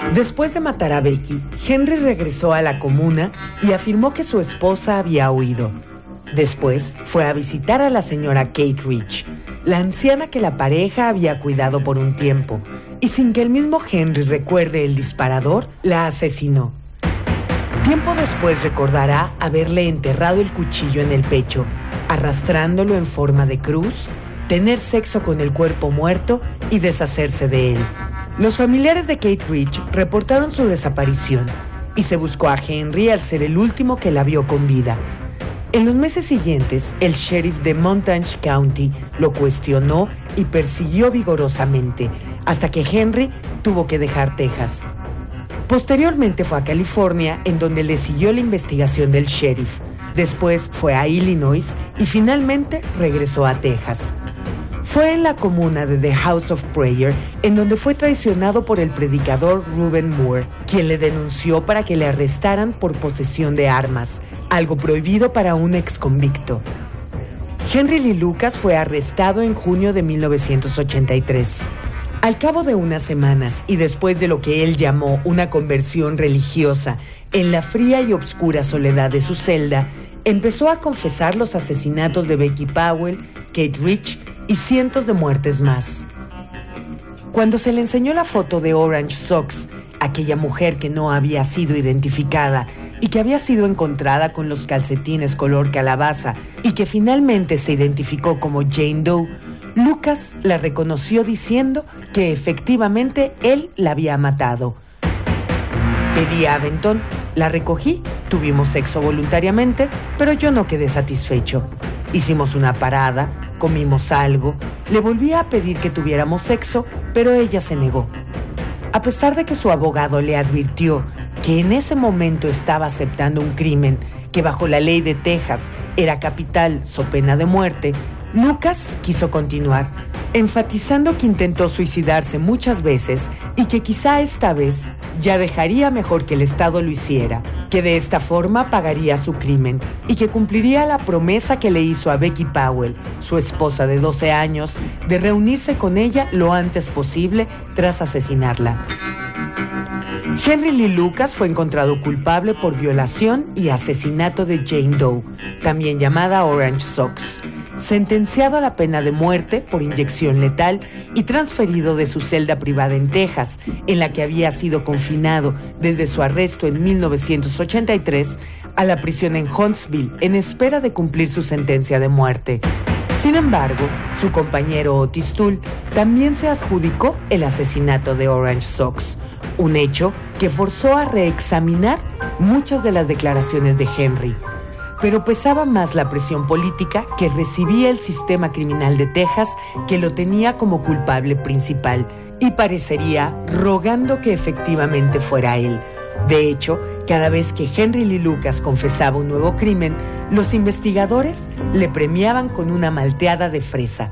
Después de matar a Becky, Henry regresó a la comuna y afirmó que su esposa había huido. Después fue a visitar a la señora Kate Rich, la anciana que la pareja había cuidado por un tiempo, y sin que el mismo Henry recuerde el disparador, la asesinó. Tiempo después recordará haberle enterrado el cuchillo en el pecho, arrastrándolo en forma de cruz, tener sexo con el cuerpo muerto y deshacerse de él. Los familiares de Kate Rich reportaron su desaparición y se buscó a Henry al ser el último que la vio con vida. En los meses siguientes, el sheriff de Montague County lo cuestionó y persiguió vigorosamente, hasta que Henry tuvo que dejar Texas. Posteriormente fue a California, en donde le siguió la investigación del sheriff. Después fue a Illinois y finalmente regresó a Texas. Fue en la comuna de The House of Prayer en donde fue traicionado por el predicador Reuben Moore, quien le denunció para que le arrestaran por posesión de armas, algo prohibido para un exconvicto. Henry Lee Lucas fue arrestado en junio de 1983. Al cabo de unas semanas y después de lo que él llamó una conversión religiosa en la fría y obscura soledad de su celda, empezó a confesar los asesinatos de Becky Powell, Kate Rich y cientos de muertes más. Cuando se le enseñó la foto de Orange Socks, aquella mujer que no había sido identificada y que había sido encontrada con los calcetines color calabaza y que finalmente se identificó como Jane Doe, Lucas la reconoció diciendo que efectivamente él la había matado. Pedí a aventón, la recogí, tuvimos sexo voluntariamente, pero yo no quedé satisfecho. Hicimos una parada, comimos algo, le volví a pedir que tuviéramos sexo, pero ella se negó. A pesar de que su abogado le advirtió que en ese momento estaba aceptando un crimen que bajo la ley de Texas era capital so pena de muerte, Lucas quiso continuar, enfatizando que intentó suicidarse muchas veces y que quizá esta vez ya dejaría mejor que el Estado lo hiciera, que de esta forma pagaría su crimen y que cumpliría la promesa que le hizo a Becky Powell, su esposa de 12 años, de reunirse con ella lo antes posible tras asesinarla. Henry Lee Lucas fue encontrado culpable por violación y asesinato de Jane Doe, también llamada Orange Socks, sentenciado a la pena de muerte por inyección letal y transferido de su celda privada en Texas, en la que había sido confinado desde su arresto en 1983, a la prisión en Huntsville en espera de cumplir su sentencia de muerte. Sin embargo, su compañero Otis Toole también se adjudicó el asesinato de Orange Socks, un hecho que forzó a reexaminar muchas de las declaraciones de Henry. Pero pesaba más la presión política que recibía el sistema criminal de Texas, que lo tenía como culpable principal y parecería rogando que efectivamente fuera él. De hecho, cada vez que Henry Lee Lucas confesaba un nuevo crimen, los investigadores le premiaban con una malteada de fresa.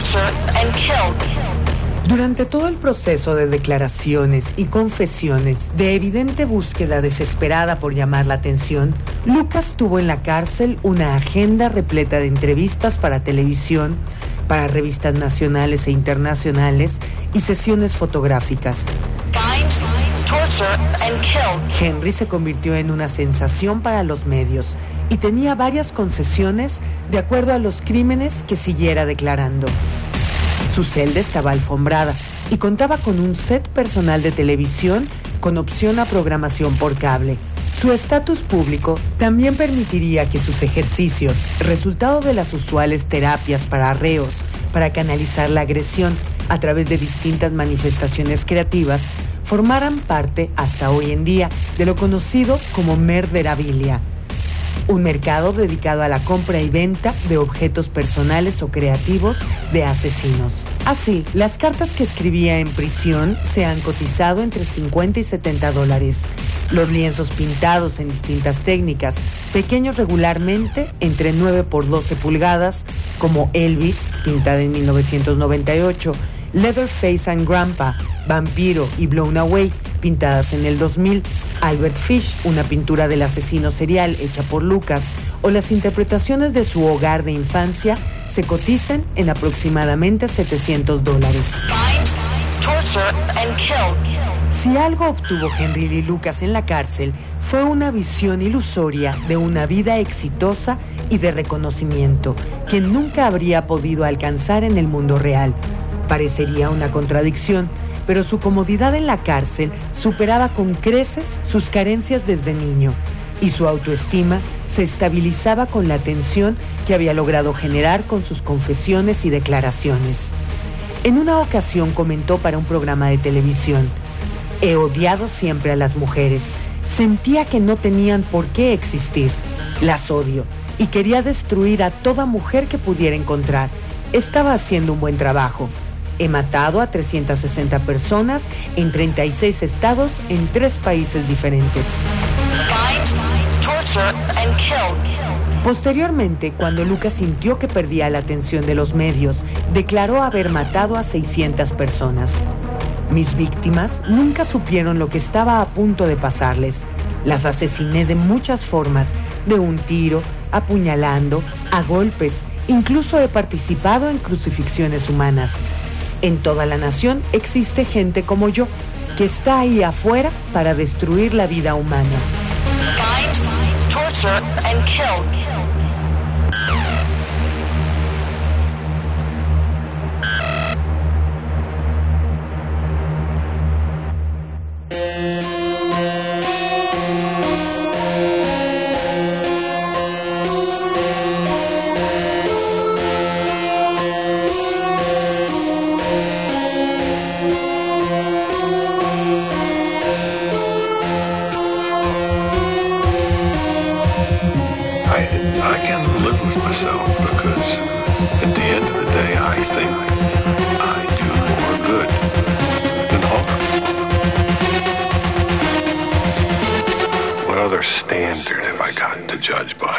torture, and kill. Durante todo el proceso de declaraciones y confesiones de evidente búsqueda desesperada por llamar la atención, Lucas tuvo en la cárcel una agenda repleta de entrevistas para televisión, para revistas nacionales e internacionales y sesiones fotográficas. Find, torture, and kill. Henry se convirtió en una sensación para los medios y tenía varias concesiones de acuerdo a los crímenes que siguiera declarando. Su celda estaba alfombrada y contaba con un set personal de televisión con opción a programación por cable. Su estatus público también permitiría que sus ejercicios, resultado de las usuales terapias para reos, para canalizar la agresión a través de distintas manifestaciones creativas, formaran parte, hasta hoy en día, de lo conocido como murderabilia, un mercado dedicado a la compra y venta de objetos personales o creativos de asesinos. Así, las cartas que escribía en prisión se han cotizado entre $50 y $70. Los lienzos pintados en distintas técnicas, pequeños regularmente, entre 9 por 12 pulgadas, como Elvis, pintada en 1998, Leatherface and Grandpa, Vampiro y Blown Away, pintadas en el 2000, Albert Fish, una pintura del asesino serial hecha por Lucas, o las interpretaciones de su hogar de infancia se cotizan en aproximadamente $700. Find, torture, and kill. Si algo obtuvo Henry Lee Lucas en la cárcel, fue una visión ilusoria de una vida exitosa y de reconocimiento que nunca habría podido alcanzar en el mundo real. Parecería una contradicción, pero su comodidad en la cárcel superaba con creces sus carencias desde niño, y su autoestima se estabilizaba con la tensión que había logrado generar con sus confesiones y declaraciones. En una ocasión comentó para un programa de televisión: «He odiado siempre a las mujeres. Sentía que no tenían por qué existir. Las odio y quería destruir a toda mujer que pudiera encontrar. Estaba haciendo un buen trabajo. He matado a 360 personas en 36 estados en 3 países diferentes». Find, torture, and kill. Posteriormente, cuando Lucas sintió que perdía la atención de los medios, declaró haber matado a 600 personas. «Mis víctimas nunca supieron lo que estaba a punto de pasarles. Las asesiné de muchas formas, de un tiro, apuñalando, a golpes. Incluso he participado en crucifixiones humanas. En toda la nación existe gente como yo, que está ahí afuera para destruir la vida humana». Find, torture, and kill. I can live with myself because at the end of the day, I think I do more good than harm. What other standard have I got to judge by?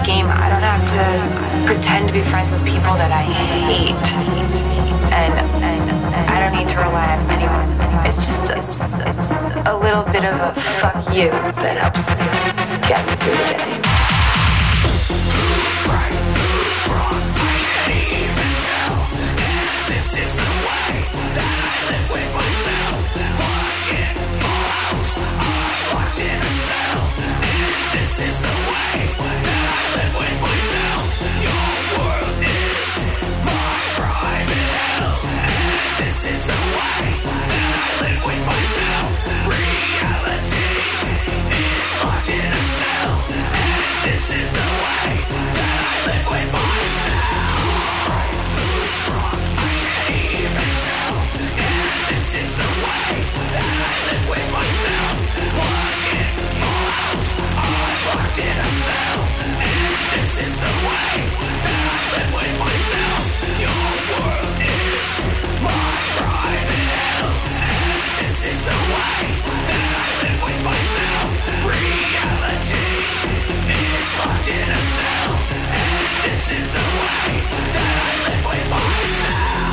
game. I don't have to pretend to be friends with people that I hate. And I don't need to rely on anyone. It's just a little bit of a fuck you that helps get me through the day. Who's right, who's wrong, I can't even tell. And this is the way that I live with myself. Plug in or out, I'm locked in a cell. And this is the way that I live with myself. Your world is my private hell. And this is the way that I live with myself. Reality is locked in a cell. And this is the way that I live with myself. Who's right, who's wrong, I can't even tell. And this is the way that I live with myself. Plug in or out, I'm locked in a cell. And this is the way that I live with myself. Your world is my private hell. And this is the way that I live with myself. Reality is locked in a cell. And this is the way that I live with myself.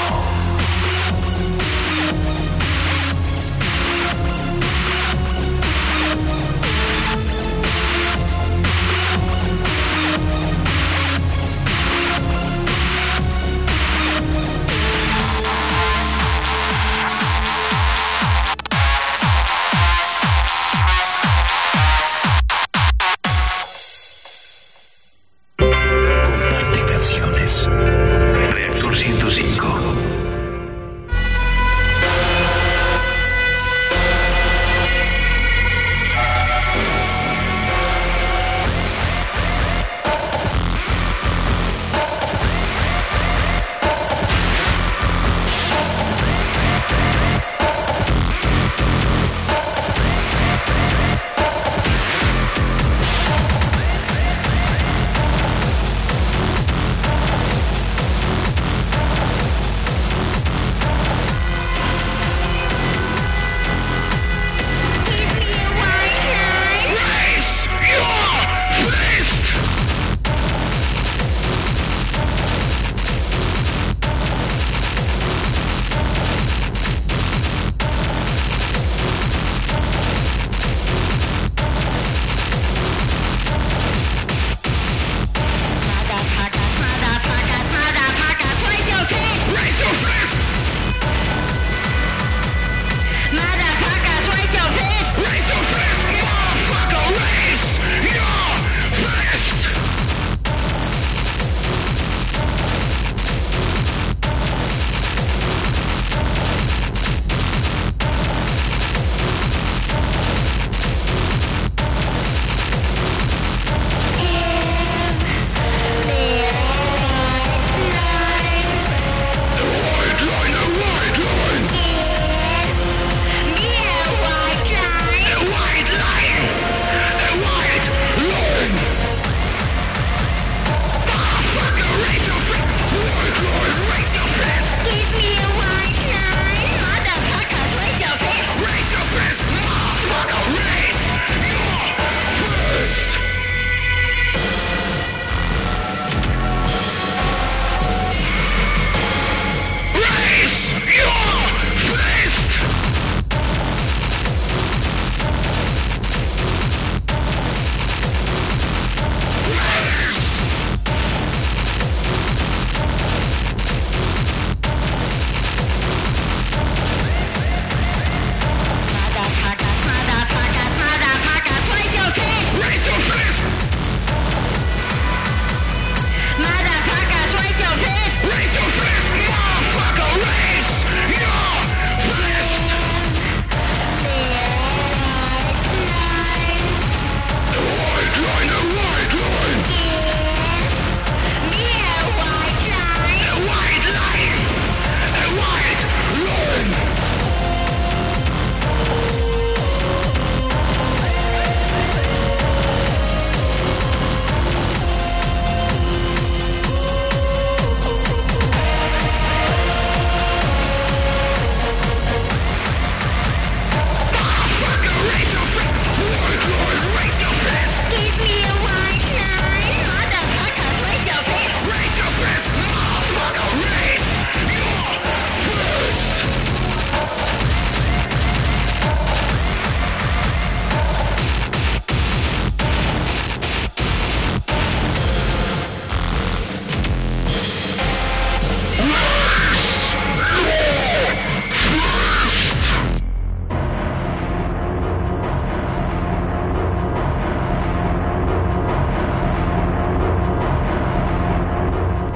Comparte canciones. Reactor 105.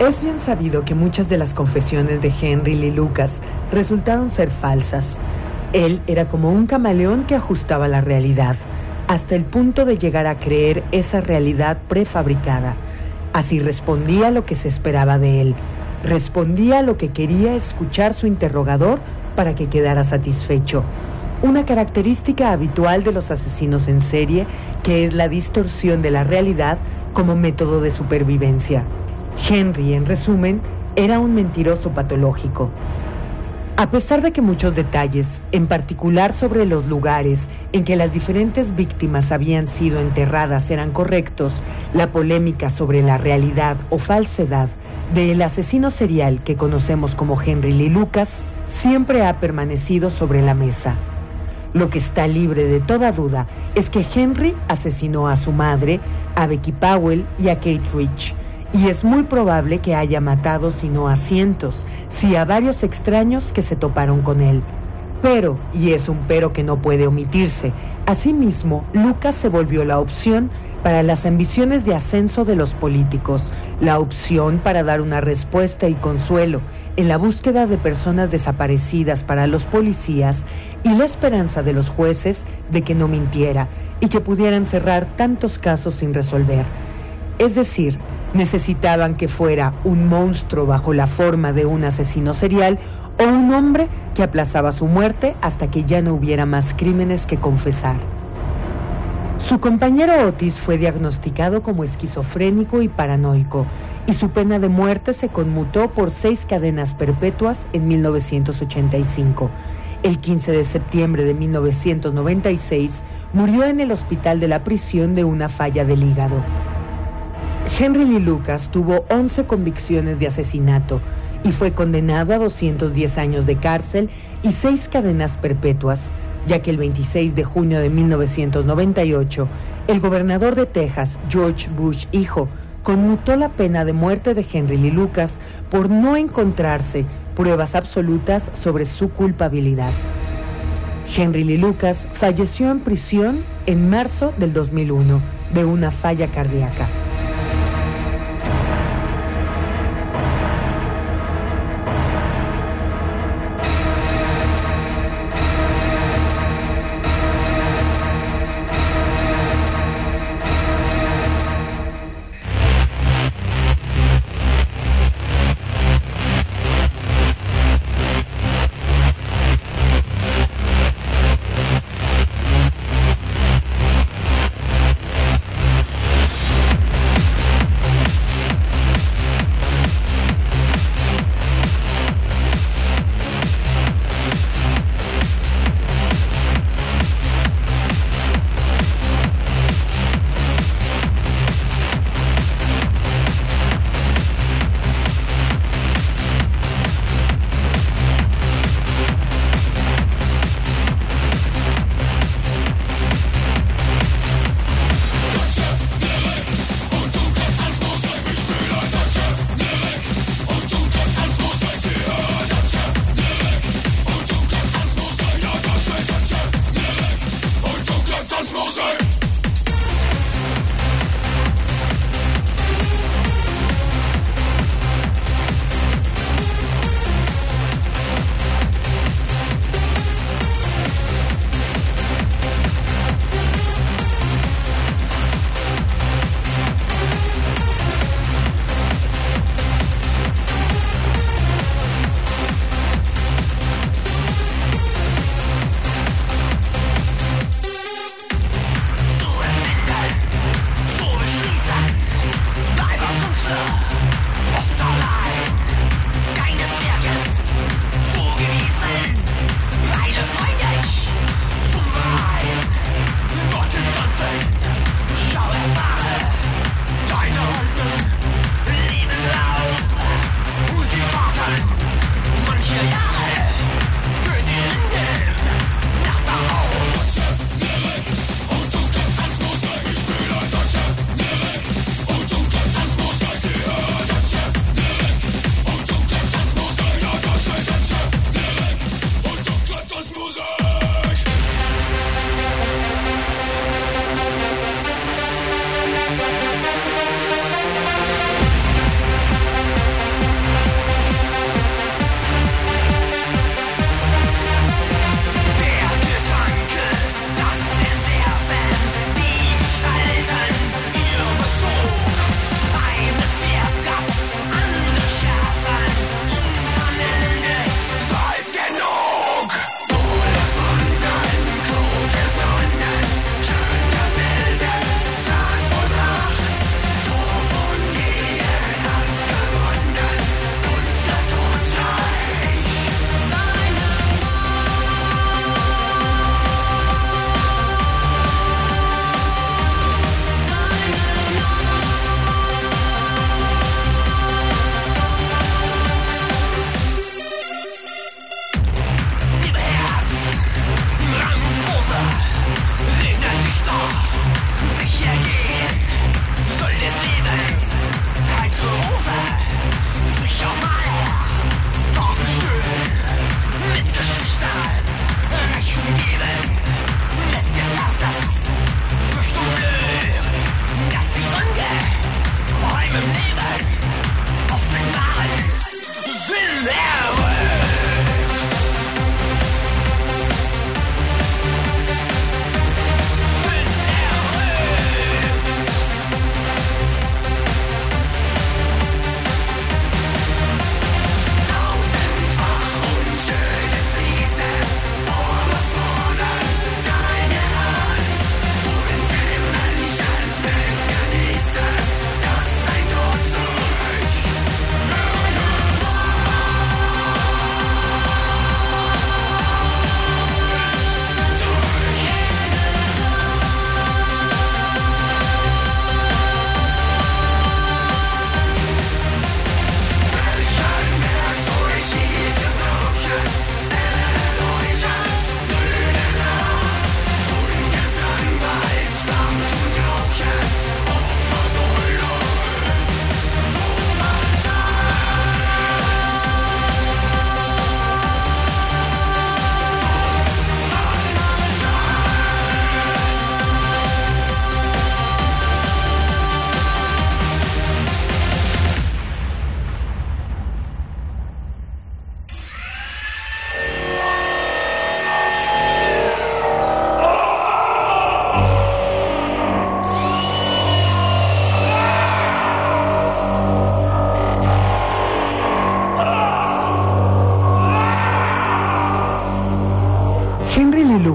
Es bien sabido que muchas de las confesiones de Henry Lee Lucas resultaron ser falsas. Él era como un camaleón que ajustaba la realidad, hasta el punto de llegar a creer esa realidad prefabricada. Así respondía a lo que se esperaba de él. Respondía a lo que quería escuchar su interrogador para que quedara satisfecho. Una característica habitual de los asesinos en serie, que es la distorsión de la realidad como método de supervivencia. Henry, en resumen, era un mentiroso patológico. A pesar de que muchos detalles, en particular sobre los lugares en que las diferentes víctimas habían sido enterradas, eran correctos, la polémica sobre la realidad o falsedad del asesino serial que conocemos como Henry Lee Lucas siempre ha permanecido sobre la mesa. Lo que está libre de toda duda es que Henry asesinó a su madre, a Becky Powell y a Kate Rich. Y es muy probable que haya matado, si no a cientos, si a varios extraños que se toparon con él. Pero, y es un pero que no puede omitirse, asimismo, Lucas se volvió la opción para las ambiciones de ascenso de los políticos, la opción para dar una respuesta y consuelo en la búsqueda de personas desaparecidas para los policías y la esperanza de los jueces de que no mintiera y que pudieran cerrar tantos casos sin resolver. Es decir, necesitaban que fuera un monstruo bajo la forma de un asesino serial o un hombre que aplazaba su muerte hasta que ya no hubiera más crímenes que confesar. Su compañero Otis fue diagnosticado como esquizofrénico y paranoico, y su pena de muerte se conmutó por 6 cadenas perpetuas en 1985. El 15 de septiembre de 1996 murió en el hospital de la prisión de una falla del hígado. Henry Lee Lucas tuvo 11 convicciones de asesinato y fue condenado a 210 años de cárcel y 6 cadenas perpetuas, ya que el 26 de junio de 1998, el gobernador de Texas, George Bush hijo, conmutó la pena de muerte de Henry Lee Lucas por no encontrarse pruebas absolutas sobre su culpabilidad. Henry Lee Lucas falleció en prisión en marzo del 2001 de una falla cardíaca.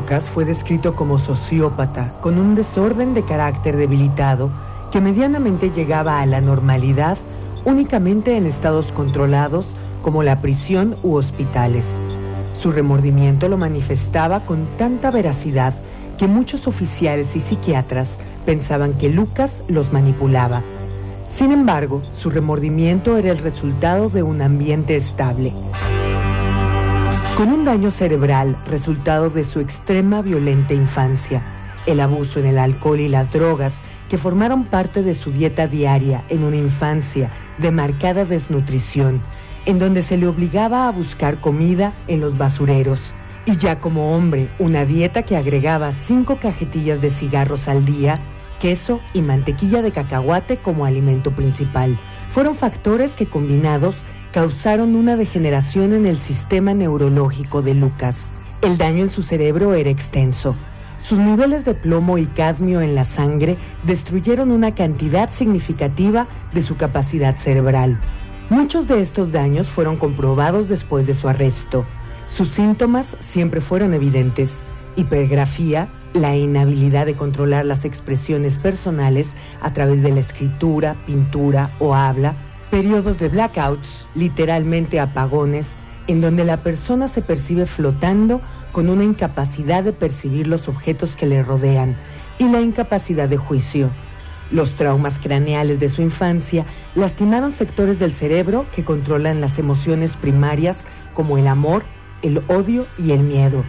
Lucas fue descrito como sociópata, con un desorden de carácter debilitado que medianamente llegaba a la normalidad únicamente en estados controlados como la prisión u hospitales. Su remordimiento lo manifestaba con tanta veracidad que muchos oficiales y psiquiatras pensaban que Lucas los manipulaba. Sin embargo, su remordimiento era el resultado de un ambiente estable. Con un daño cerebral resultado de su extrema violenta infancia, el abuso en el alcohol y las drogas que formaron parte de su dieta diaria en una infancia de marcada desnutrición, en donde se le obligaba a buscar comida en los basureros, y ya como hombre, una dieta que agregaba 5 cajetillas de cigarros al día, queso y mantequilla de cacahuate como alimento principal, fueron factores que combinados causaron una degeneración en el sistema neurológico de Lucas. El daño en su cerebro era extenso. Sus niveles de plomo y cadmio en la sangre destruyeron una cantidad significativa de su capacidad cerebral. Muchos de estos daños fueron comprobados después de su arresto. Sus síntomas siempre fueron evidentes: hipergrafía, la inhabilidad de controlar las expresiones personales a través de la escritura, pintura o habla, periodos de blackouts, literalmente apagones, en donde la persona se percibe flotando con una incapacidad de percibir los objetos que le rodean, y la incapacidad de juicio. Los traumas craneales de su infancia lastimaron sectores del cerebro que controlan las emociones primarias como el amor, el odio y el miedo.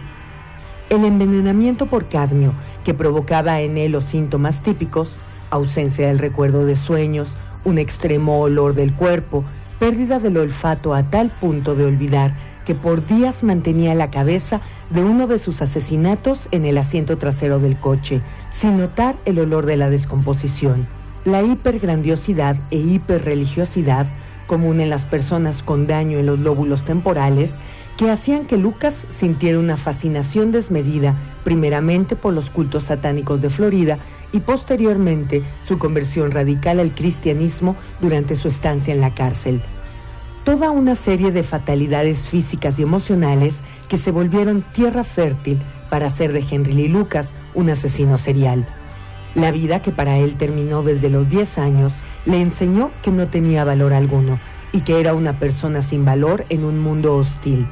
El envenenamiento por cadmio, que provocaba en él los síntomas típicos: ausencia del recuerdo de sueños, un extremo olor del cuerpo, pérdida del olfato a tal punto de olvidar que por días mantenía la cabeza de uno de sus asesinatos en el asiento trasero del coche, sin notar el olor de la descomposición. La hipergrandiosidad e hiperreligiosidad, común en las personas con daño en los lóbulos temporales, que hacían que Lucas sintiera una fascinación desmedida, primeramente por los cultos satánicos de Florida y posteriormente su conversión radical al cristianismo durante su estancia en la cárcel. Toda una serie de fatalidades físicas y emocionales que se volvieron tierra fértil para hacer de Henry Lee Lucas un asesino serial. La vida, que para él terminó desde los 10 años, le enseñó que no tenía valor alguno y que era una persona sin valor en un mundo hostil.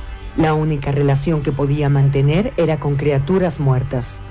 La única relación que podía mantener era con criaturas muertas.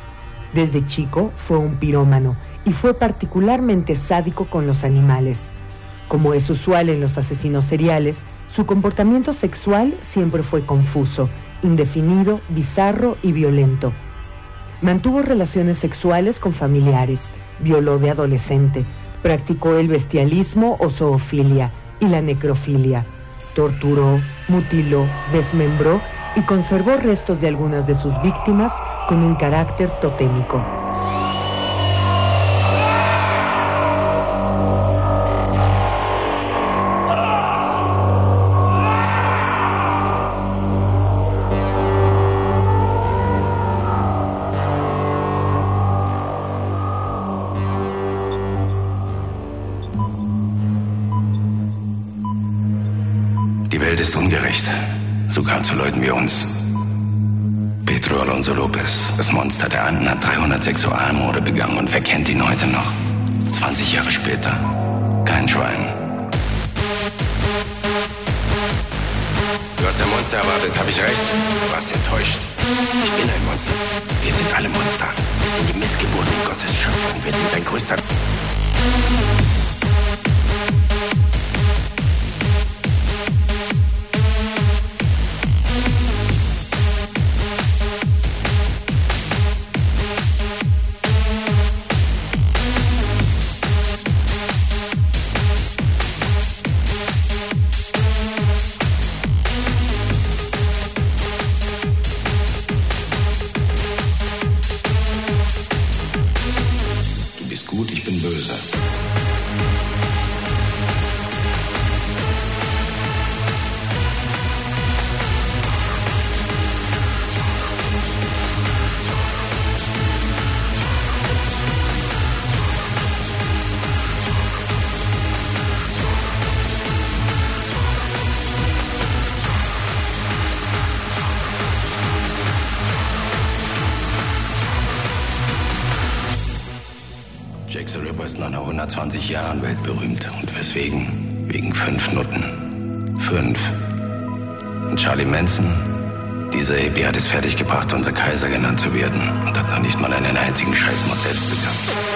Desde chico fue un pirómano y fue particularmente sádico con los animales. Como es usual en los asesinos seriales, su comportamiento sexual siempre fue confuso, indefinido, bizarro y violento. Mantuvo relaciones sexuales con familiares, violó de adolescente, practicó el bestialismo o zoofilia y la necrofilia, torturó, mutiló, desmembró y conservó restos de algunas de sus víctimas con un carácter totémico. Die Welt ist ungerecht, sogar zu Leuten wie uns. Pedro Alonso Lopez, das Monster der Anden, hat 300 Sexualmorde begangen und wer kennt ihn heute noch? 20 Jahre später, kein Schwein. Du hast ein Monster erwartet, habe ich recht? Du warst enttäuscht. Ich bin ein Monster. Wir sind alle Monster. Wir sind die Missgeburten Gottes Schöpfung. Wir sind sein größter... Gut, ich bin böse. The Ripper ist nach 120 Jahren weltberühmt. Und weswegen? Wegen 5 Nutten. 5. Und Charlie Manson, dieser Hippie hat es fertiggebracht, unser Kaiser genannt zu werden. Und hat noch nicht mal einen einzigen Scheißmord selbst begangen.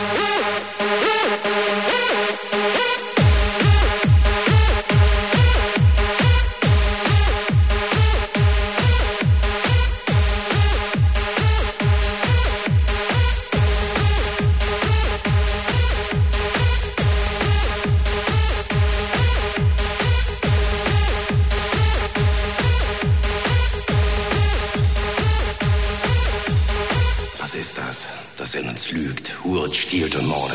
Dass er uns lügt, hurt, stiehlt und mordet.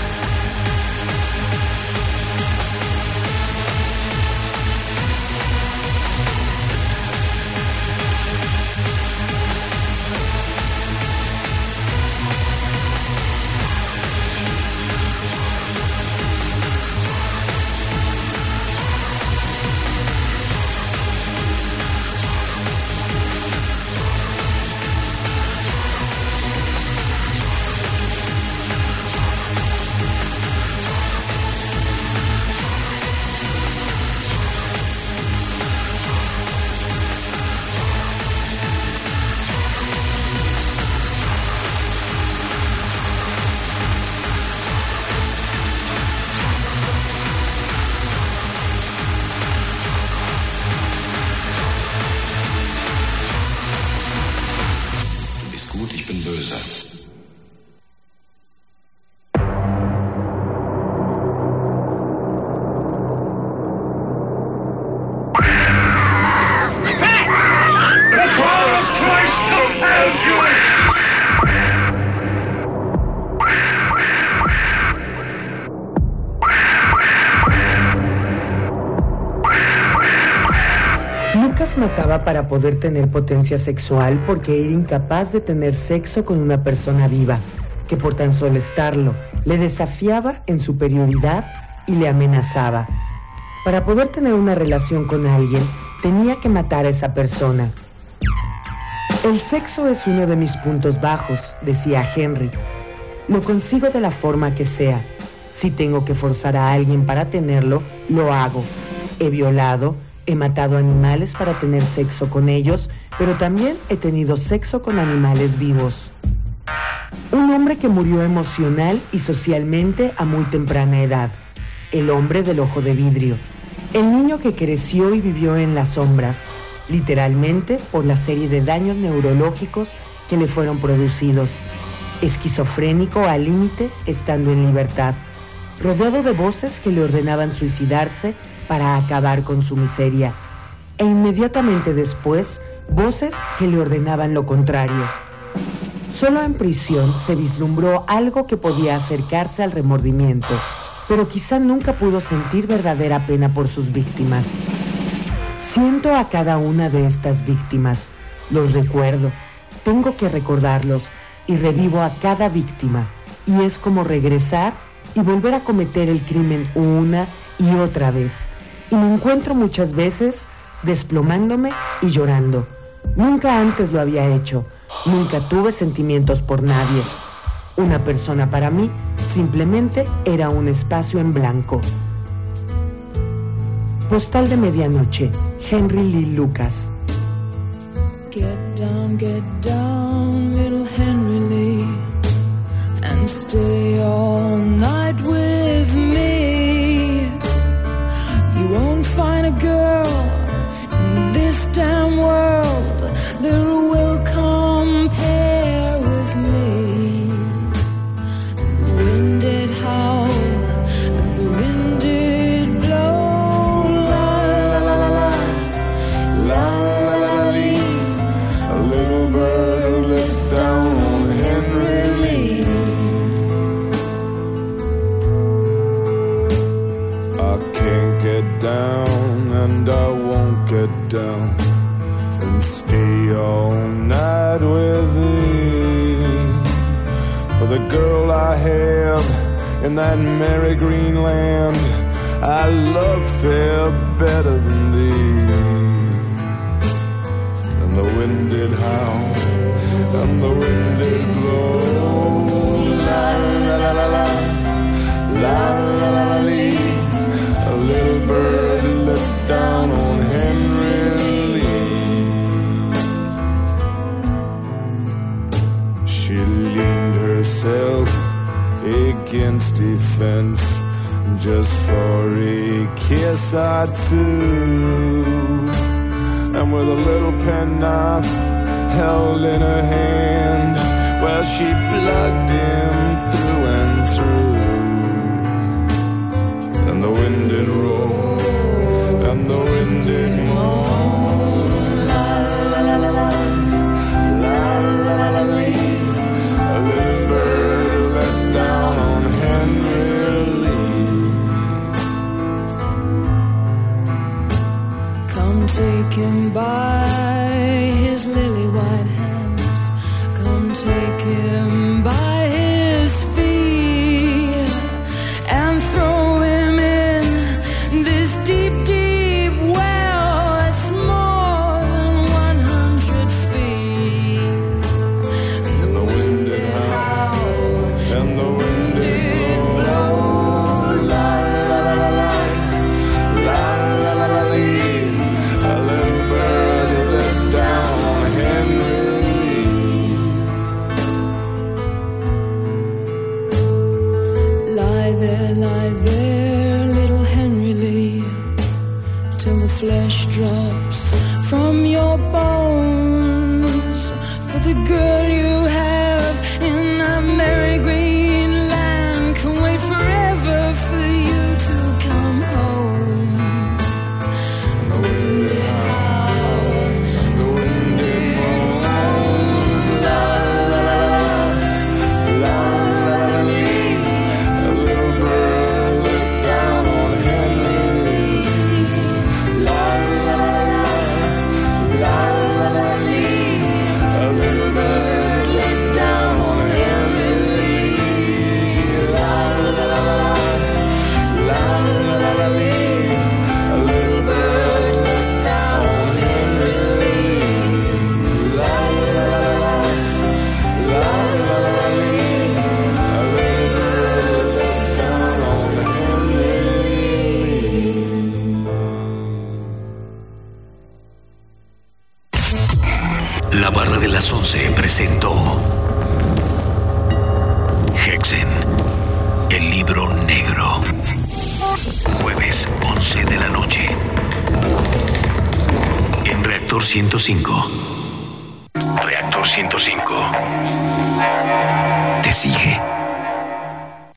Ich bin böse. Lucas mataba para poder tener potencia sexual porque era incapaz de tener sexo con una persona viva, que por tan solo estarlo le desafiaba en superioridad y le amenazaba. Para poder tener una relación con alguien, tenía que matar a esa persona. El sexo es uno de mis puntos bajos, decía Henry. Lo consigo de la forma que sea. Si tengo que forzar a alguien para tenerlo, lo hago. He violado, he matado animales para tener sexo con ellos, pero también he tenido sexo con animales vivos. Un hombre que murió emocional y socialmente a muy temprana edad. El hombre del ojo de vidrio. El niño que creció y vivió en las sombras, literalmente por la serie de daños neurológicos que le fueron producidos. Esquizofrénico al límite, estando en libertad, rodeado de voces que le ordenaban suicidarse para acabar con su miseria, e inmediatamente después, voces que le ordenaban lo contrario. Solo en prisión se vislumbró algo que podía acercarse al remordimiento, pero quizá nunca pudo sentir verdadera pena por sus víctimas. Siento a cada una de estas víctimas, los recuerdo, tengo que recordarlos y revivo a cada víctima, y es como regresar y volver a cometer el crimen una y otra vez. Y me encuentro muchas veces desplomándome y llorando. Nunca antes lo había hecho. Nunca tuve sentimientos por nadie. Una persona para mí simplemente era un espacio en blanco. Postal de medianoche. Henry Lee Lucas. Get down, little Henry Lee, and stay all night with me. You won't find a girl in this damn world that will compare with me. The wind did howl and the wind did blow, la la la la la, la la la lee. A little bird looked down on Henry Lee. I can't get down and I won't get down and stay all night with thee. For the girl I have in that merry green land, I love fair better than thee. And the wind did howl and the wind did blow, la la la la la. fence just for a kiss or two. And with a little penknife held in her hand, well, she plugged him through and through. And the wind did roar, and the wind did moan. La la la la la, la la la la la. A little bird let down on Henry Lee. Come take him by his lily white hands. Come take him by his feet and throw him in this deep, deep well that's more than 100 feet. And the wind did howl, and the wind did blow. La la la la la, la la la la la. A little bird let down on Henry Lee. Lie there, little Henry Lee, till the flesh drops from your bones. For the girl you have in that merry green land can wait forever for you to come home. And the wind did howl, and the wind did moan. La la la la, La la la la. A little bird let down on Henry Lee. La la la la, la la la la. A little bird let down on Henry Lee. La la la la, la la la la. A little bird let down on Henry Lee. La la la la, la la la la. A little bird let down on Henry Lee. La barra de las 11 presentó Hexen, el libro negro. Jueves 11 de la noche. En Reactor 105. Reactor 105. Te sigue.